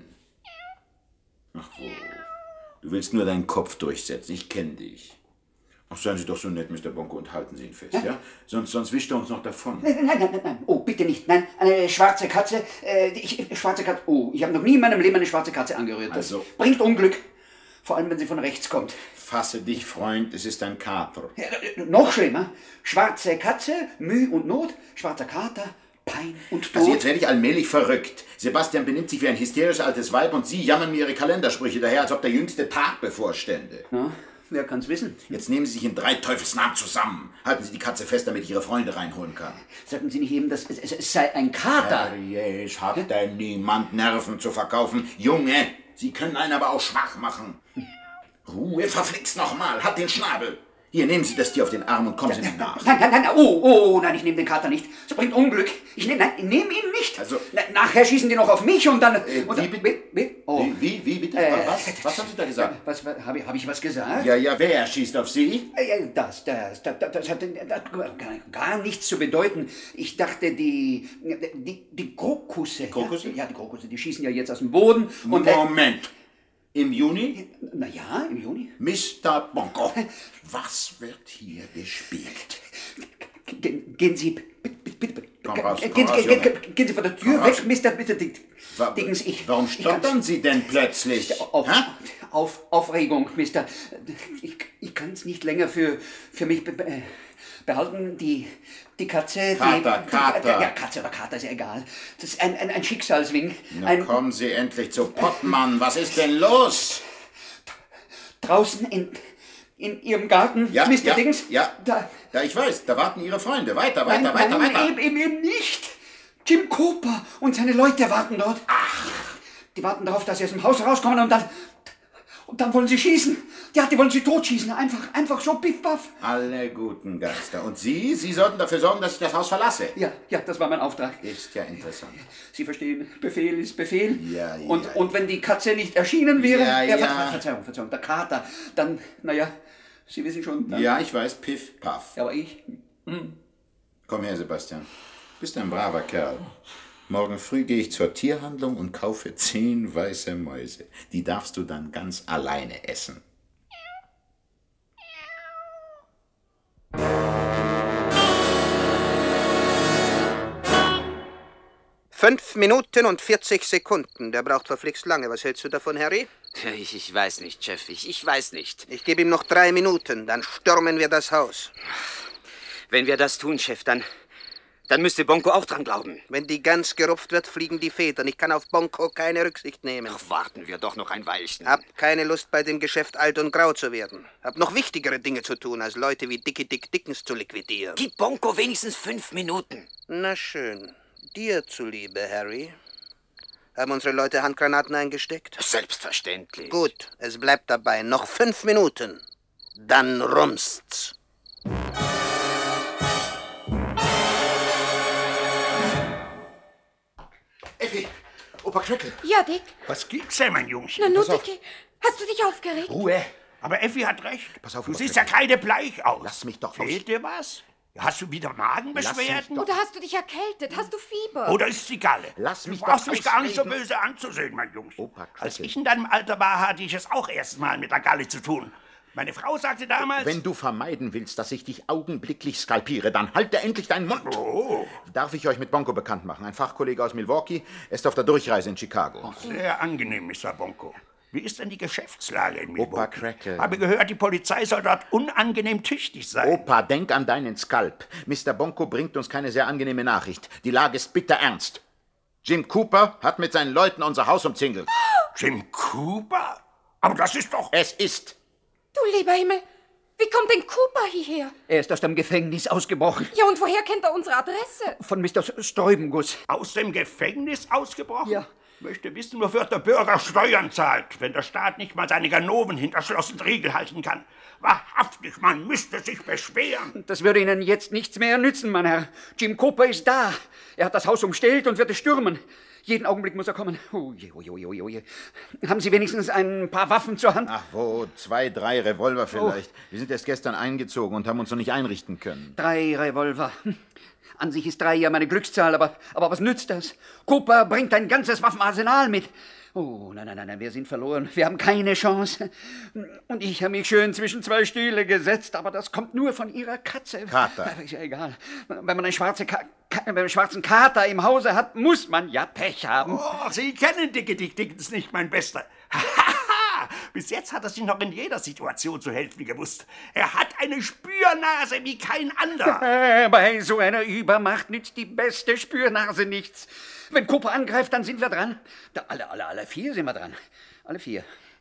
Ach wo. Du willst nur deinen Kopf durchsetzen. Ich kenne dich. Ach, seien Sie doch so nett, Mr. Bonko, und halten Sie ihn fest, ja? Sonst wischt er uns noch davon. Nein. Oh, bitte nicht. Nein, eine schwarze Katze. Schwarze Katze. Oh, ich habe noch nie in meinem Leben eine schwarze Katze angerührt. Das bringt Unglück. Vor allem, wenn sie von rechts kommt. Fasse dich, Freund, es ist ein Kater. Noch schlimmer. Schwarze Katze, Mühe und Not, schwarzer Kater, Pein und Tod. Also jetzt werde ich allmählich verrückt. Sebastian benimmt sich wie ein hysterisches altes Weib und Sie jammern mir Ihre Kalendersprüche daher, als ob der jüngste Tag bevorstände. Ja, wer kann's wissen? Jetzt nehmen Sie sich in 3 Teufelsnamen zusammen. Halten Sie die Katze fest, damit ich Ihre Freunde reinholen kann. Sagten Sie nicht eben, dass es sei ein Kater? Es hat denn niemand Nerven zu verkaufen. Junge, Sie können einen aber auch schwach machen. Ruhe, verflixt nochmal, hat den Schnabel. Hier, nehmen Sie das Tier auf den Arm und kommen Sie mir nach. Nein, nein, ich nehme den Kater nicht. Das bringt Unglück. Ich nehme ihn nicht. Also, nachher schießen die noch auf mich und dann... Wie bitte? Was haben Sie da gesagt? Hab ich was gesagt? Ja, wer schießt auf Sie? Das hat gar nichts zu bedeuten. Ich dachte, die Krokusse... Krokusse? Ja, die Krokusse, die schießen ja jetzt aus dem Boden und... Moment. Im Juni? Na ja, im Juni. Mr. Bonko, was wird hier gespielt? Gehen Sie, bitte. Komm raus, Gehen Sie von der Tür weg, Mr. Dickens. Warum stottern Sie denn plötzlich? Aufregung, Mister. Ich kann es nicht länger für mich behalten. Die Katze... Kater. Ja, Katze oder Kater, ist ja egal. Das ist ein Schicksalswink. Na, kommen Sie endlich zu Pottmann. Was ist denn los? Draußen in Ihrem Garten, Mr. Dickens? Ja, ich weiß. Da warten Ihre Freunde. Weiter. Eben nicht. Jim Cooper und seine Leute warten dort. Ach, die warten darauf, dass sie aus dem Haus rauskommen und dann wollen sie schießen. Ja, die wollen sie totschießen. Einfach so piff paff. Alle guten Geister. Und Sie sollten dafür sorgen, dass ich das Haus verlasse. Ja, das war mein Auftrag. Ist ja interessant. Sie verstehen, Befehl ist Befehl. Ja. Und wenn die Katze nicht erschienen wäre... Ja. Verzeihung, der Kater, dann, naja, Sie wissen schon... Dann, ja, ich weiß, piff, paff. Ja, aber ich... Komm her, Sebastian. Bist ein braver Kerl. Morgen früh gehe ich zur Tierhandlung und kaufe 10 weiße Mäuse. Die darfst du dann ganz alleine essen. 5 Minuten und 40 Sekunden. Der braucht verflixt lange. Was hältst du davon, Harry? Ich weiß nicht, Chef. Ich weiß nicht. Ich gebe ihm noch 3 Minuten. Dann stürmen wir das Haus. Wenn wir das tun, Chef, dann müsste Bonko auch dran glauben. Wenn die Gans gerupft wird, fliegen die Federn. Ich kann auf Bonko keine Rücksicht nehmen. Ach, warten wir doch noch ein Weilchen. Hab keine Lust, bei dem Geschäft alt und grau zu werden. Hab noch wichtigere Dinge zu tun, als Leute wie Dickie Dick Dickens zu liquidieren. Gib Bonko wenigstens 5 Minuten. Na schön. Dir zuliebe, Harry. Haben unsere Leute Handgranaten eingesteckt? Selbstverständlich. Gut, es bleibt dabei. Noch 5 Minuten. Dann rumst's. Effi, Opa Crackle. Ja, Dick? Was gibt's denn, mein Jungchen? Na, nun, Dickie, hast du dich aufgeregt? Ruhe. Aber Effi hat recht. Pass auf, du Opa siehst ja kreidebleich aus. Lass mich doch Fehlt dir was? Hast du wieder Magenbeschwerden? Oder hast du dich erkältet? Hast du Fieber? Oder ist die Galle? Lass mich du brauchst doch mich gar nicht so ausreden. böse anzusehen, mein Jungchen. Opa Crackle. Als ich in deinem Alter war, hatte ich es auch erst mal mit der Galle zu tun. Meine Frau sagte damals... Wenn du vermeiden willst, dass ich dich augenblicklich skalpiere, dann halte endlich deinen Mund. Oh. Darf ich euch mit Bonko bekannt machen? Ein Fachkollege aus Milwaukee. Er ist auf der Durchreise in Chicago. Sehr angenehm, Mr. Bonko. Wie ist denn die Geschäftslage in Milwaukee? Opa Crackle. Habe gehört, die Polizei soll dort unangenehm tüchtig sein. Opa, denk an deinen Skalp. Mr. Bonko bringt uns keine sehr angenehme Nachricht. Die Lage ist bitter ernst. Jim Cooper hat mit seinen Leuten unser Haus umzingelt. Jim Cooper? Aber das ist doch... Es ist. Du lieber Himmel, wie kommt denn Cooper hierher? Er ist aus dem Gefängnis ausgebrochen. Ja, und woher kennt er unsere Adresse? Von Mr. Sträubenguss. Aus dem Gefängnis ausgebrochen? Ja. Möchte wissen, wofür der Bürger Steuern zahlt, wenn der Staat nicht mal seine Ganoven hinter Schloss und Riegel halten kann. Wahrhaftig, man müsste sich beschweren. Das würde Ihnen jetzt nichts mehr nützen, mein Herr. Jim Cooper ist da. Er hat das Haus umstellt und wird es stürmen. Jeden Augenblick muss er kommen. Oje. Haben Sie wenigstens ein paar Waffen zur Hand? Ach wo, 2, 3 Revolver vielleicht. Wir sind erst gestern eingezogen und haben uns noch nicht einrichten können. 3 Revolver. An sich ist 3 ja meine Glückszahl, aber was nützt das? Cooper bringt ein ganzes Waffenarsenal mit. Oh, nein, wir sind verloren. Wir haben keine Chance. Und ich habe mich schön zwischen 2 Stühle gesetzt, aber das kommt nur von Ihrer Katze. Kater. Ist ja egal. Wenn man einen schwarzen Kater im Hause hat, muss man ja Pech haben. Oh, Sie kennen Dickie Dick Dickens nicht, mein Bester. Bis jetzt hat er sich noch in jeder Situation zu helfen gewusst. Er hat eine Spürnase wie kein anderer. Bei so einer Übermacht nützt die beste Spürnase nichts. Wenn Cooper angreift, dann sind wir dran. Alle 4 sind wir dran. Alle 4.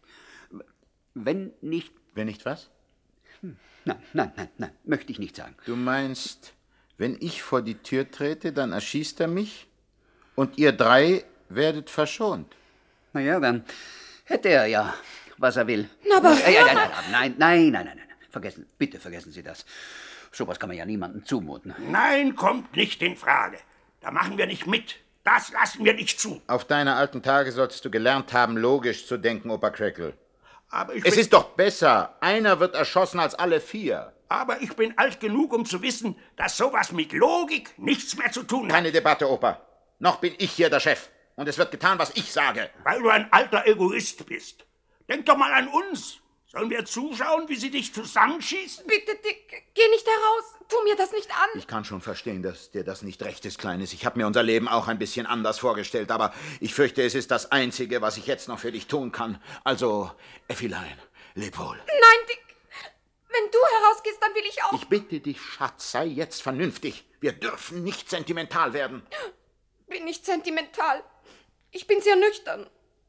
Wenn nicht... Wenn nicht was? Nein, möchte ich nicht sagen. Du meinst, wenn ich vor die Tür trete, dann erschießt er mich und ihr 3 werdet verschont? Na ja, dann hätte er ja, was er will. Na, aber Nein. Bitte vergessen Sie das. Sowas kann man ja niemandem zumuten. Nein, kommt nicht in Frage. Da machen wir nicht mit. Das lassen wir nicht zu. Auf deine alten Tage solltest du gelernt haben, logisch zu denken, Opa Crackle. Aber es ist doch besser, einer wird erschossen als alle 4. Aber ich bin alt genug, um zu wissen, dass sowas mit Logik nichts mehr zu tun hat. Keine Debatte, Opa. Noch bin ich hier der Chef. Und es wird getan, was ich sage. Weil du ein alter Egoist bist. Denk doch mal an uns. Sollen wir zuschauen, wie sie dich zusammenschießen? Bitte, Dick, geh nicht heraus. Tu mir das nicht an. Ich kann schon verstehen, dass dir das nicht recht ist, Kleines. Ich habe mir unser Leben auch ein bisschen anders vorgestellt, aber ich fürchte, es ist das Einzige, was ich jetzt noch für dich tun kann. Also, Effilein, leb wohl. Nein, Dick. Wenn du herausgehst, dann will ich auch. Ich bitte dich, Schatz, sei jetzt vernünftig. Wir dürfen nicht sentimental werden. Bin nicht sentimental. Ich bin sehr nüchtern.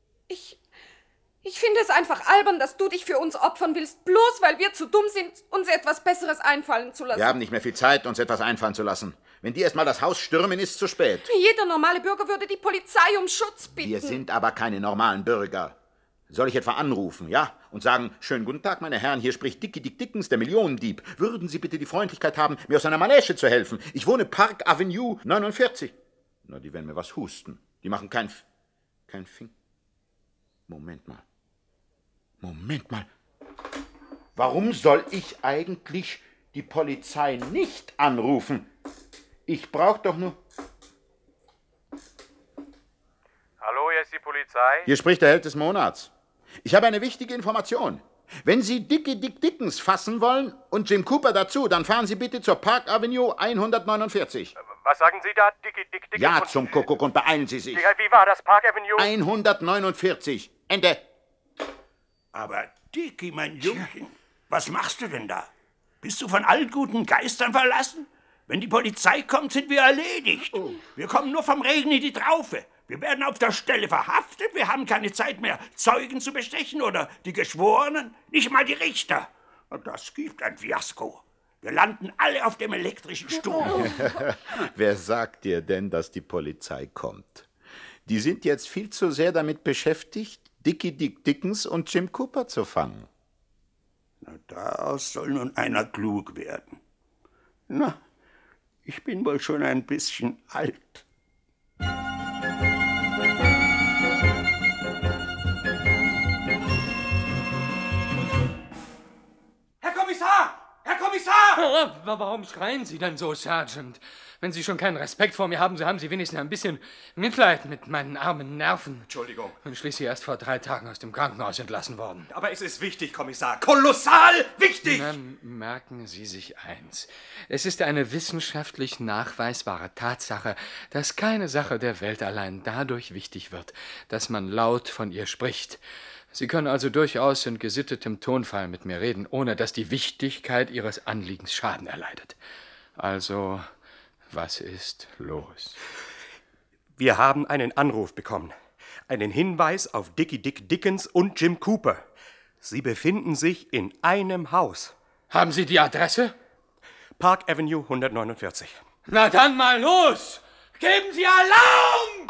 Ich finde es einfach albern, dass du dich für uns opfern willst, bloß weil wir zu dumm sind, uns etwas Besseres einfallen zu lassen. Wir haben nicht mehr viel Zeit, uns etwas einfallen zu lassen. Wenn die erst mal das Haus stürmen, ist es zu spät. Jeder normale Bürger würde die Polizei um Schutz bitten. Wir sind aber keine normalen Bürger. Soll ich etwa anrufen, ja? Und sagen, schönen guten Tag, meine Herren, hier spricht Dickie Dick Dickens, der Millionendieb. Würden Sie bitte die Freundlichkeit haben, mir aus einer Manege zu helfen? Ich wohne Park Avenue 49. Na, die werden mir was husten. Die machen kein Fing. Moment mal. Warum soll ich eigentlich die Polizei nicht anrufen? Ich brauche doch nur... Hallo, hier ist die Polizei. Hier spricht der Held des Monats. Ich habe eine wichtige Information. Wenn Sie Dickie Dick Dickens fassen wollen und Jim Cooper dazu, dann fahren Sie bitte zur Park Avenue 149. Was sagen Sie da, Dickie Dick Dickens? Ja, zum Kuckuck und beeilen Sie sich. Wie war das, Park Avenue? 149. Ende. Aber Dickie, mein Jungchen, was machst du denn da? Bist du von allen guten Geistern verlassen? Wenn die Polizei kommt, sind wir erledigt. Wir kommen nur vom Regen in die Traufe. Wir werden auf der Stelle verhaftet. Wir haben keine Zeit mehr, Zeugen zu bestechen oder die Geschworenen, nicht mal die Richter. Und das gibt ein Fiasko. Wir landen alle auf dem elektrischen Stuhl. Wer sagt dir denn, dass die Polizei kommt? Die sind jetzt viel zu sehr damit beschäftigt, Dickie Dick Dickens und Jim Cooper zu fangen. Na, daraus soll nun einer klug werden. Na, ich bin wohl schon ein bisschen alt. Herr Kommissar! Herr Kommissar! Warum schreien Sie denn so, Sergeant? Wenn Sie schon keinen Respekt vor mir haben, so haben Sie wenigstens ein bisschen Mitleid mit meinen armen Nerven. Entschuldigung. Ich bin schließlich erst vor 3 Tagen aus dem Krankenhaus entlassen worden. Aber es ist wichtig, Kommissar. Kolossal wichtig! Dann merken Sie sich eins. Es ist eine wissenschaftlich nachweisbare Tatsache, dass keine Sache der Welt allein dadurch wichtig wird, dass man laut von ihr spricht. Sie können also durchaus in gesittetem Tonfall mit mir reden, ohne dass die Wichtigkeit Ihres Anliegens Schaden erleidet. Also, was ist los? Wir haben einen Anruf bekommen. Einen Hinweis auf Dickie Dick Dickens und Jim Cooper. Sie befinden sich in einem Haus. Haben Sie die Adresse? Park Avenue 149. Na dann mal los! Geben Sie Alarm!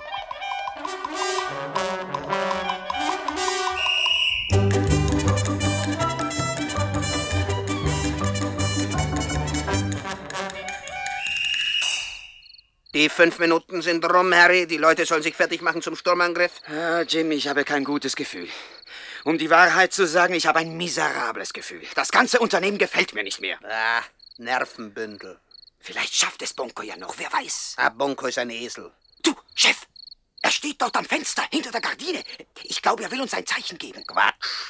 Die 5 Minuten sind rum, Harry. Die Leute sollen sich fertig machen zum Sturmangriff. Ah, Jim, ich habe kein gutes Gefühl. Um die Wahrheit zu sagen, ich habe ein miserables Gefühl. Das ganze Unternehmen gefällt mir nicht mehr. Ah, Nervenbündel. Vielleicht schafft es Bonko ja noch, wer weiß. Ah, Bonko ist ein Esel. Du, Chef, er steht dort am Fenster, hinter der Gardine. Ich glaube, er will uns ein Zeichen geben. Quatsch.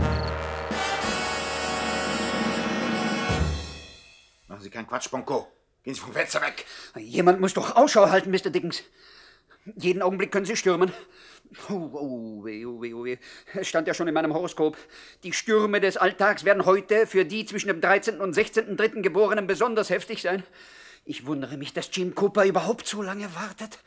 Machen Sie keinen Quatsch, Bonko. Gehen Sie vom Fenster weg. Jemand muss doch Ausschau halten, Mr. Dickens. Jeden Augenblick können Sie stürmen. Oh weh, oh weh, oh weh. Es stand ja schon in meinem Horoskop. Die Stürme des Alltags werden heute für die zwischen dem 13. und 16.3. Geborenen besonders heftig sein. Ich wundere mich, dass Jim Cooper überhaupt so lange wartet.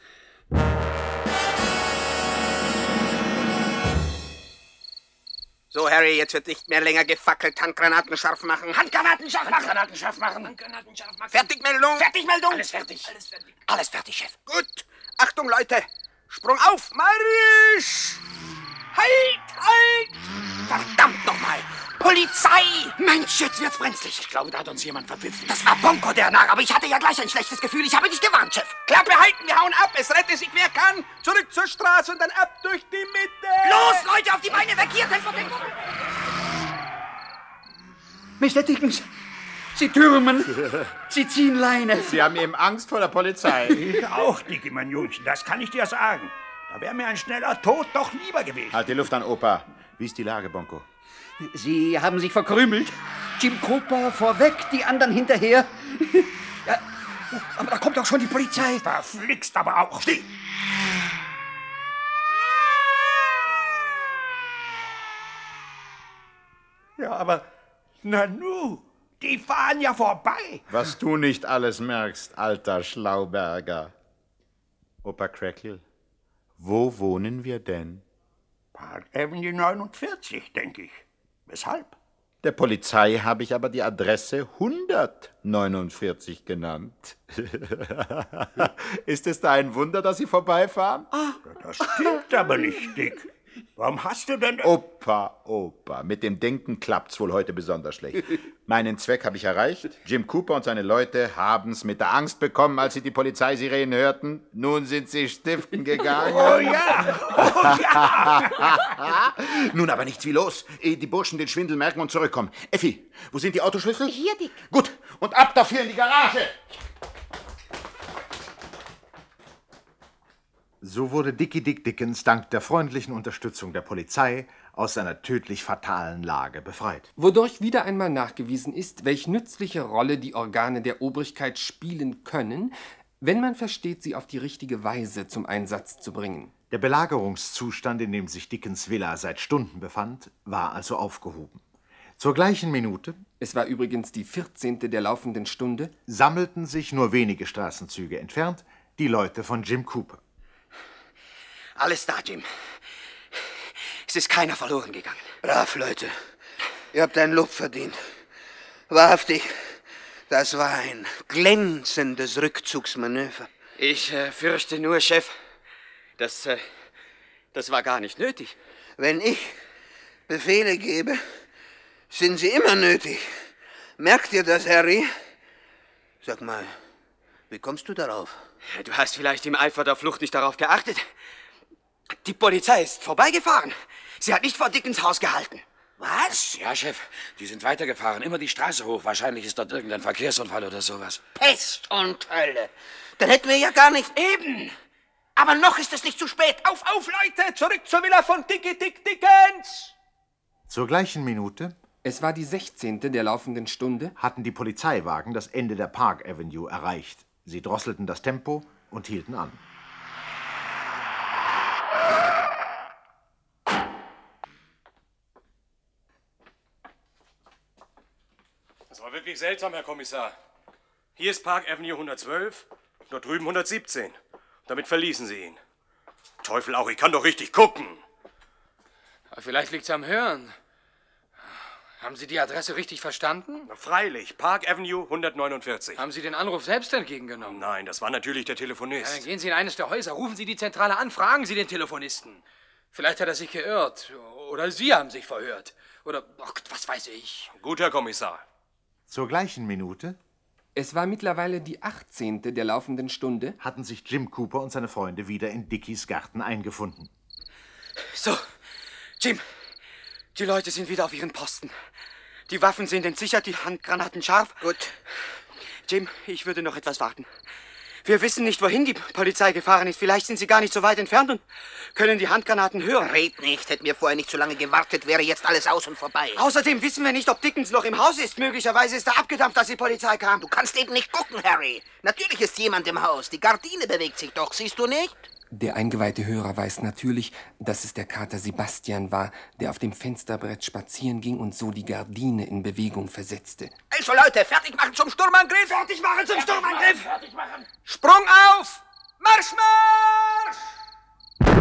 So, Harry, jetzt wird nicht mehr länger gefackelt. Handgranaten scharf machen. Handgranaten scharf machen! Handgranaten scharf machen. Handgranaten scharf machen! Fertigmeldung! Fertigmeldung! Alles fertig. Alles fertig. Alles fertig, Chef. Gut. Achtung, Leute. Sprung auf. Marsch! Halt! Verdammt nochmal! Polizei! Mensch, jetzt wird's brenzlig. Ich glaube, da hat uns jemand verpfiffen. Das war Bonko, der Narr, aber ich hatte ja gleich ein schlechtes Gefühl. Ich habe dich gewarnt, Chef. Klappe halten, wir hauen ab. Es rette sich, wer kann. Zurück zur Straße und dann ab durch die Mitte. Los, Leute, auf die Beine, weg hier, Tempo, Tempo. Mr. Dickens, Sie türmen. Sie ziehen Leine. Sie haben eben Angst vor der Polizei. Ich auch, Dickie, mein Jungchen, das kann ich dir sagen. Da wäre mir ein schneller Tod doch lieber gewesen. Halt die Luft an, Opa. Wie ist die Lage, Bonko? Sie haben sich verkrümelt. Jim Cooper vorweg, die anderen hinterher. Ja, aber da kommt auch schon die Polizei. Verflixt aber auch. Still! Ja, aber Nanu, die fahren ja vorbei. Was du nicht alles merkst, alter Schlauberger. Opa Crackle, wo wohnen wir denn? Park Avenue 49, denke ich. Weshalb? Der Polizei habe ich aber die Adresse 149 genannt. Ist es da ein Wunder, dass Sie vorbeifahren? Das stimmt aber nicht, Dick. Warum hast du denn... Opa, mit dem Denken klappt's wohl heute besonders schlecht. Meinen Zweck habe ich erreicht. Jim Cooper und seine Leute haben's mit der Angst bekommen, als sie die Polizeisirenen hörten. Nun sind sie stiften gegangen. Oh ja! Oh ja! Nun aber nichts wie los, ehe die Burschen den Schwindel merken und zurückkommen. Effi, wo sind die Autoschlüssel? Hier, Dick. Gut, und ab dafür in die Garage! So wurde Dickie Dick Dickens dank der freundlichen Unterstützung der Polizei aus seiner tödlich fatalen Lage befreit. Wodurch wieder einmal nachgewiesen ist, welch nützliche Rolle die Organe der Obrigkeit spielen können, wenn man versteht, sie auf die richtige Weise zum Einsatz zu bringen. Der Belagerungszustand, in dem sich Dickens Villa seit Stunden befand, war also aufgehoben. Zur gleichen Minute, es war übrigens die 14. der laufenden Stunde, sammelten sich nur wenige Straßenzüge entfernt die Leute von Jim Cooper. Alles da, Jim. Es ist keiner verloren gegangen. Brav, Leute. Ihr habt ein Lob verdient. Wahrhaftig, das war ein glänzendes Rückzugsmanöver. Ich fürchte nur, Chef, das war gar nicht nötig. Wenn ich Befehle gebe, sind sie immer nötig. Merkt ihr das, Harry? Sag mal, wie kommst du darauf? Du hast vielleicht im Eifer der Flucht nicht darauf geachtet. Die Polizei ist vorbeigefahren. Sie hat nicht vor Dickens Haus gehalten. Was? Ja, Chef, die sind weitergefahren, immer die Straße hoch. Wahrscheinlich ist dort irgendein Verkehrsunfall oder sowas. Pest und Hölle. Dann hätten wir ja gar nicht... Eben. Aber noch ist es nicht zu spät. Auf, Leute, zurück zur Villa von Dickie Dick Dickens! Zur gleichen Minute, es war die 16. der laufenden Stunde, hatten die Polizeiwagen das Ende der Park Avenue erreicht. Sie drosselten das Tempo und hielten an. Das war wirklich seltsam, Herr Kommissar. Hier ist Park Avenue 112, dort drüben 117. Damit verließen Sie ihn. Teufel auch, ich kann doch richtig gucken. Aber vielleicht liegt's am Hören. Haben Sie die Adresse richtig verstanden? Na, freilich, Park Avenue 149. Haben Sie den Anruf selbst entgegengenommen? Nein, das war natürlich der Telefonist. Ja, dann gehen Sie in eines der Häuser, rufen Sie die Zentrale an, fragen Sie den Telefonisten. Vielleicht hat er sich geirrt. Oder Sie haben sich verhört. Oder, ach, was weiß ich. Gut, Herr Kommissar. Zur gleichen Minute, es war mittlerweile die 18. der laufenden Stunde, hatten sich Jim Cooper und seine Freunde wieder in Dickies Garten eingefunden. So, Jim, die Leute sind wieder auf ihren Posten. Die Waffen sind entsichert, die Handgranaten scharf. Gut. Jim, ich würde noch etwas warten. Wir wissen nicht, wohin die Polizei gefahren ist. Vielleicht sind sie gar nicht so weit entfernt und können die Handgranaten hören. Red nicht. Hätten wir vorher nicht so lange gewartet, wäre jetzt alles aus und vorbei. Außerdem wissen wir nicht, ob Dickens noch im Haus ist. Möglicherweise ist er abgedampft, als die Polizei kam. Du kannst eben nicht gucken, Harry. Natürlich ist jemand im Haus. Die Gardine bewegt sich doch, siehst du nicht? Der eingeweihte Hörer weiß natürlich, dass es der Kater Sebastian war, der auf dem Fensterbrett spazieren ging und so die Gardine in Bewegung versetzte. Also Leute, fertig machen zum Sturmangriff! Fertig machen zum Sturmangriff! Fertig machen! Sprung auf! Marsch, Marsch!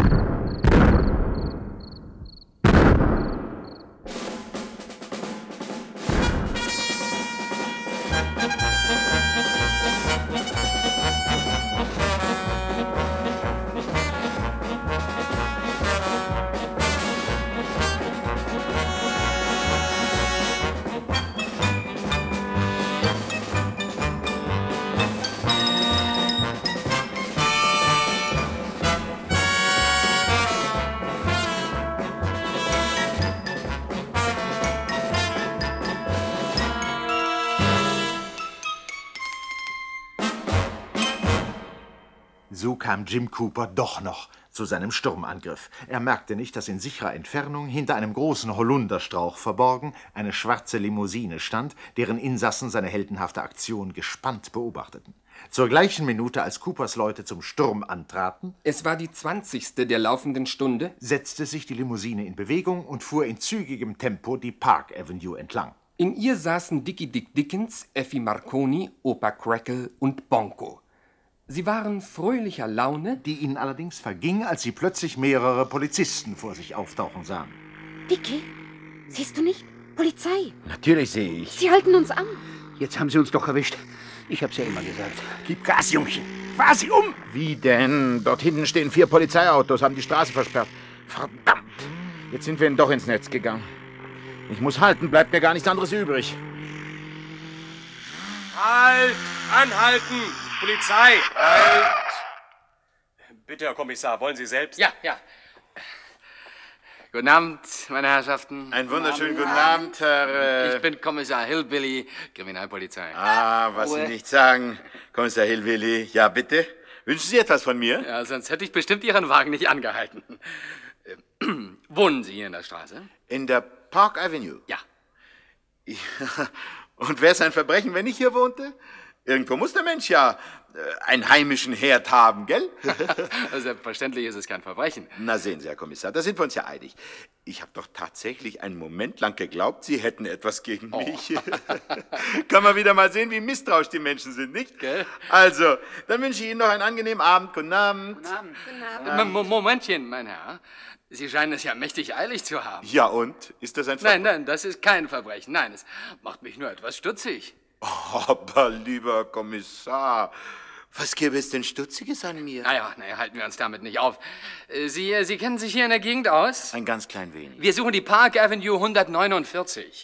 So kam Jim Cooper doch noch zu seinem Sturmangriff. Er merkte nicht, dass in sicherer Entfernung, hinter einem großen Holunderstrauch verborgen, eine schwarze Limousine stand, deren Insassen seine heldenhafte Aktion gespannt beobachteten. Zur gleichen Minute, als Coopers Leute zum Sturm antraten, es war die 20. der laufenden Stunde, setzte sich die Limousine in Bewegung und fuhr in zügigem Tempo die Park Avenue entlang. In ihr saßen Dickie Dick Dickens, Effie Marconi, Opa Crackle und Bonko. Sie waren fröhlicher Laune, die ihnen allerdings verging, als sie plötzlich mehrere Polizisten vor sich auftauchen sahen. Dickie, siehst du nicht? Polizei. Natürlich sehe ich. Sie halten uns an. Jetzt haben sie uns doch erwischt. Ich hab's ja immer gesagt. Gib Gas, Jungchen. Fahr sie um. Wie denn? Dort hinten stehen 4 Polizeiautos, haben die Straße versperrt. Verdammt! Jetzt sind wir ihnen doch ins Netz gegangen. Ich muss halten, bleibt mir gar nichts anderes übrig. Halt! Anhalten! Polizei! Halt! Bitte, Herr Kommissar, wollen Sie selbst? Ja. Guten Abend, meine Herrschaften. Einen wunderschönen guten Abend, Herr... Ich bin Kommissar Hillbilly, Kriminalpolizei. Was Sie nicht sagen, Kommissar Hillbilly. Ja, bitte? Wünschen Sie etwas von mir? Ja, sonst hätte ich bestimmt Ihren Wagen nicht angehalten. Wohnen Sie hier in der Straße? In der Park Avenue? Ja. Und wäre es ein Verbrechen, wenn ich hier wohnte? Irgendwo muss der Mensch ja einen heimischen Herd haben, gell? Selbstverständlich ist es kein Verbrechen. Na sehen Sie, Herr Kommissar, da sind wir uns ja einig. Ich habe doch tatsächlich einen Moment lang geglaubt, Sie hätten etwas gegen mich. Kann man wieder mal sehen, wie misstrauisch die Menschen sind, nicht? Gell? Also, dann wünsche ich Ihnen noch einen angenehmen Abend. Guten Abend. Guten Abend. Momentchen, mein Herr. Sie scheinen es ja mächtig eilig zu haben. Ja und? Ist das ein Verbrechen? Nein, das ist kein Verbrechen. Nein, es macht mich nur etwas stutzig. Aber, lieber Kommissar, was gäbe es denn Stutziges an mir? Naja, halten wir uns damit nicht auf. Sie kennen sich hier in der Gegend aus? Ein ganz klein wenig. Wir suchen die Park Avenue 149.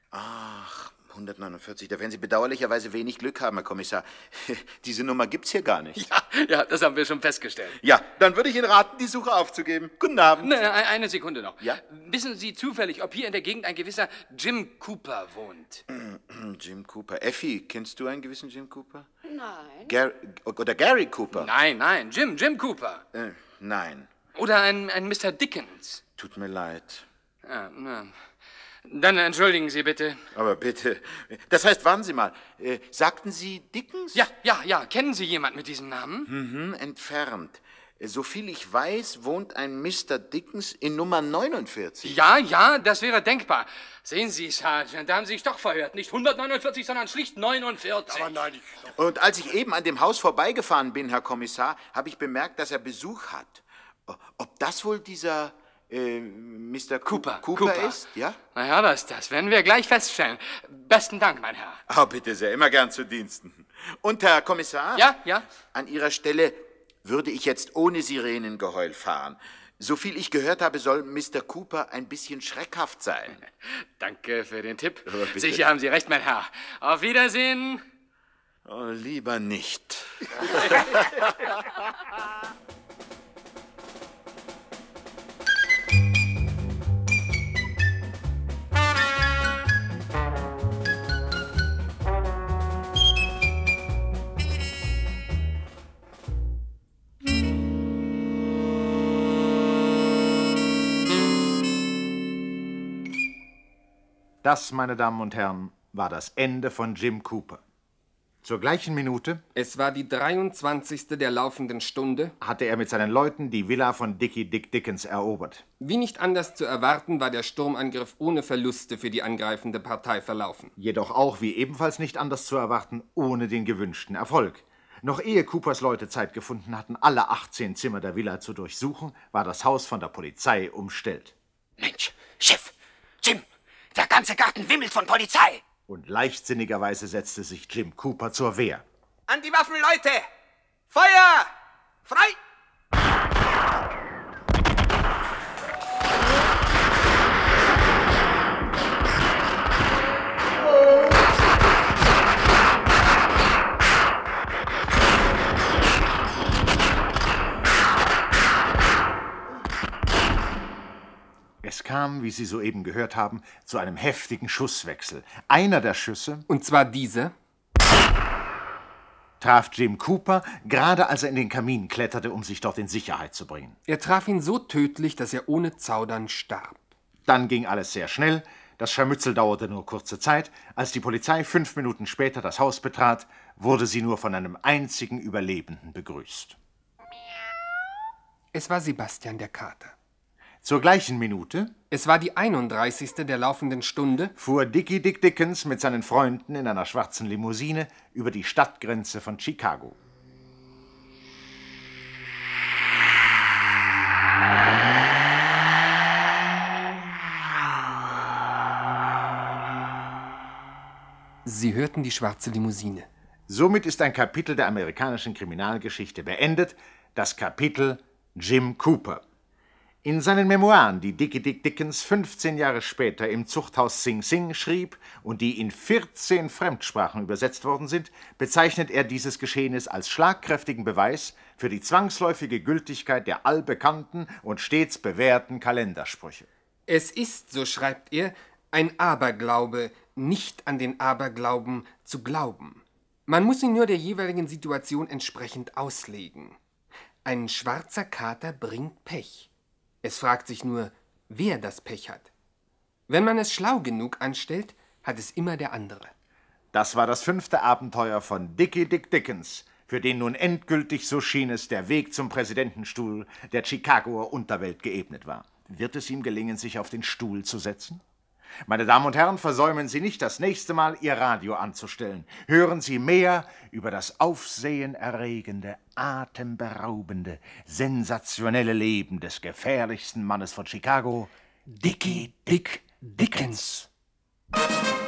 Ach, 149, da werden Sie bedauerlicherweise wenig Glück haben, Herr Kommissar. Diese Nummer gibt's hier gar nicht. Ja, das haben wir schon festgestellt. Ja, dann würde ich Ihnen raten, die Suche aufzugeben. Guten Abend. Eine Sekunde noch. Ja? Wissen Sie zufällig, ob hier in der Gegend ein gewisser Jim Cooper wohnt? Jim Cooper. Effi, kennst du einen gewissen Jim Cooper? Nein. Oder Gary Cooper? Nein, Jim Cooper. Nein. Oder ein Mr. Dickens. Tut mir leid. Ja, na. Dann entschuldigen Sie bitte. Aber bitte. Das heißt, warten Sie mal. Sagten Sie Dickens? Ja. Kennen Sie jemand mit diesem Namen? Entfernt. Soviel ich weiß, wohnt ein Mr. Dickens in Nummer 49. Ja, das wäre denkbar. Sehen Sie, Sergeant, da haben Sie sich doch verhört. Nicht 149, sondern schlicht 49. Aber nein, Und als ich eben an dem Haus vorbeigefahren bin, Herr Kommissar, habe ich bemerkt, dass er Besuch hat. Ob das wohl dieser Mr. Cooper ist, ja? Naja, das werden wir gleich feststellen. Besten Dank, mein Herr. Oh, bitte sehr, immer gern zu Diensten. Und Herr Kommissar? Ja? An Ihrer Stelle würde ich jetzt ohne Sirenengeheul fahren. Soviel ich gehört habe, soll Mr. Cooper ein bisschen schreckhaft sein. Danke für den Tipp. Sicher haben Sie recht, mein Herr. Auf Wiedersehen. Oh, lieber nicht. Das, meine Damen und Herren, war das Ende von Jim Cooper. Zur gleichen Minute... Es war die 23. der laufenden Stunde... hatte er mit seinen Leuten die Villa von Dickie Dick Dickens erobert. Wie nicht anders zu erwarten, war der Sturmangriff ohne Verluste für die angreifende Partei verlaufen. Jedoch auch, wie ebenfalls nicht anders zu erwarten, ohne den gewünschten Erfolg. Noch ehe Coopers Leute Zeit gefunden hatten, alle 18 Zimmer der Villa zu durchsuchen, war das Haus von der Polizei umstellt. Mensch, Chef, Jim, der ganze Garten wimmelt von Polizei. Und leichtsinnigerweise setzte sich Jim Cooper zur Wehr. An die Waffen, Leute! Feuer! Frei! Es kam, wie Sie soeben gehört haben, zu einem heftigen Schusswechsel. Einer der Schüsse, und zwar dieser, traf Jim Cooper, gerade als er in den Kamin kletterte, um sich dort in Sicherheit zu bringen. Er traf ihn so tödlich, dass er ohne Zaudern starb. Dann ging alles sehr schnell. Das Scharmützel dauerte nur kurze Zeit. Als die Polizei 5 Minuten später das Haus betrat, wurde sie nur von einem einzigen Überlebenden begrüßt. Es war Sebastian der Kater. Zur gleichen Minute, es war die 31. der laufenden Stunde, fuhr Dickie Dick Dickens mit seinen Freunden in einer schwarzen Limousine über die Stadtgrenze von Chicago. Sie hörten die schwarze Limousine. Somit ist ein Kapitel der amerikanischen Kriminalgeschichte beendet, das Kapitel Jim Cooper. In seinen Memoiren, die Dickie Dick Dickens 15 Jahre später im Zuchthaus Sing Sing schrieb und die in 14 Fremdsprachen übersetzt worden sind, bezeichnet er dieses Geschehnis als schlagkräftigen Beweis für die zwangsläufige Gültigkeit der allbekannten und stets bewährten Kalendersprüche. Es ist, so schreibt er, ein Aberglaube, nicht an den Aberglauben zu glauben. Man muss ihn nur der jeweiligen Situation entsprechend auslegen. Ein schwarzer Kater bringt Pech. Es fragt sich nur, wer das Pech hat. Wenn man es schlau genug anstellt, hat es immer der andere. Das war das 5. Abenteuer von Dickie Dick Dickens, für den nun endgültig, so schien es, der Weg zum Präsidentenstuhl der Chicagoer Unterwelt geebnet war. Wird es ihm gelingen, sich auf den Stuhl zu setzen? Meine Damen und Herren, versäumen Sie nicht, das nächste Mal Ihr Radio anzustellen. Hören Sie mehr über das aufsehenerregende, atemberaubende, sensationelle Leben des gefährlichsten Mannes von Chicago, Dickie Dick Dickens.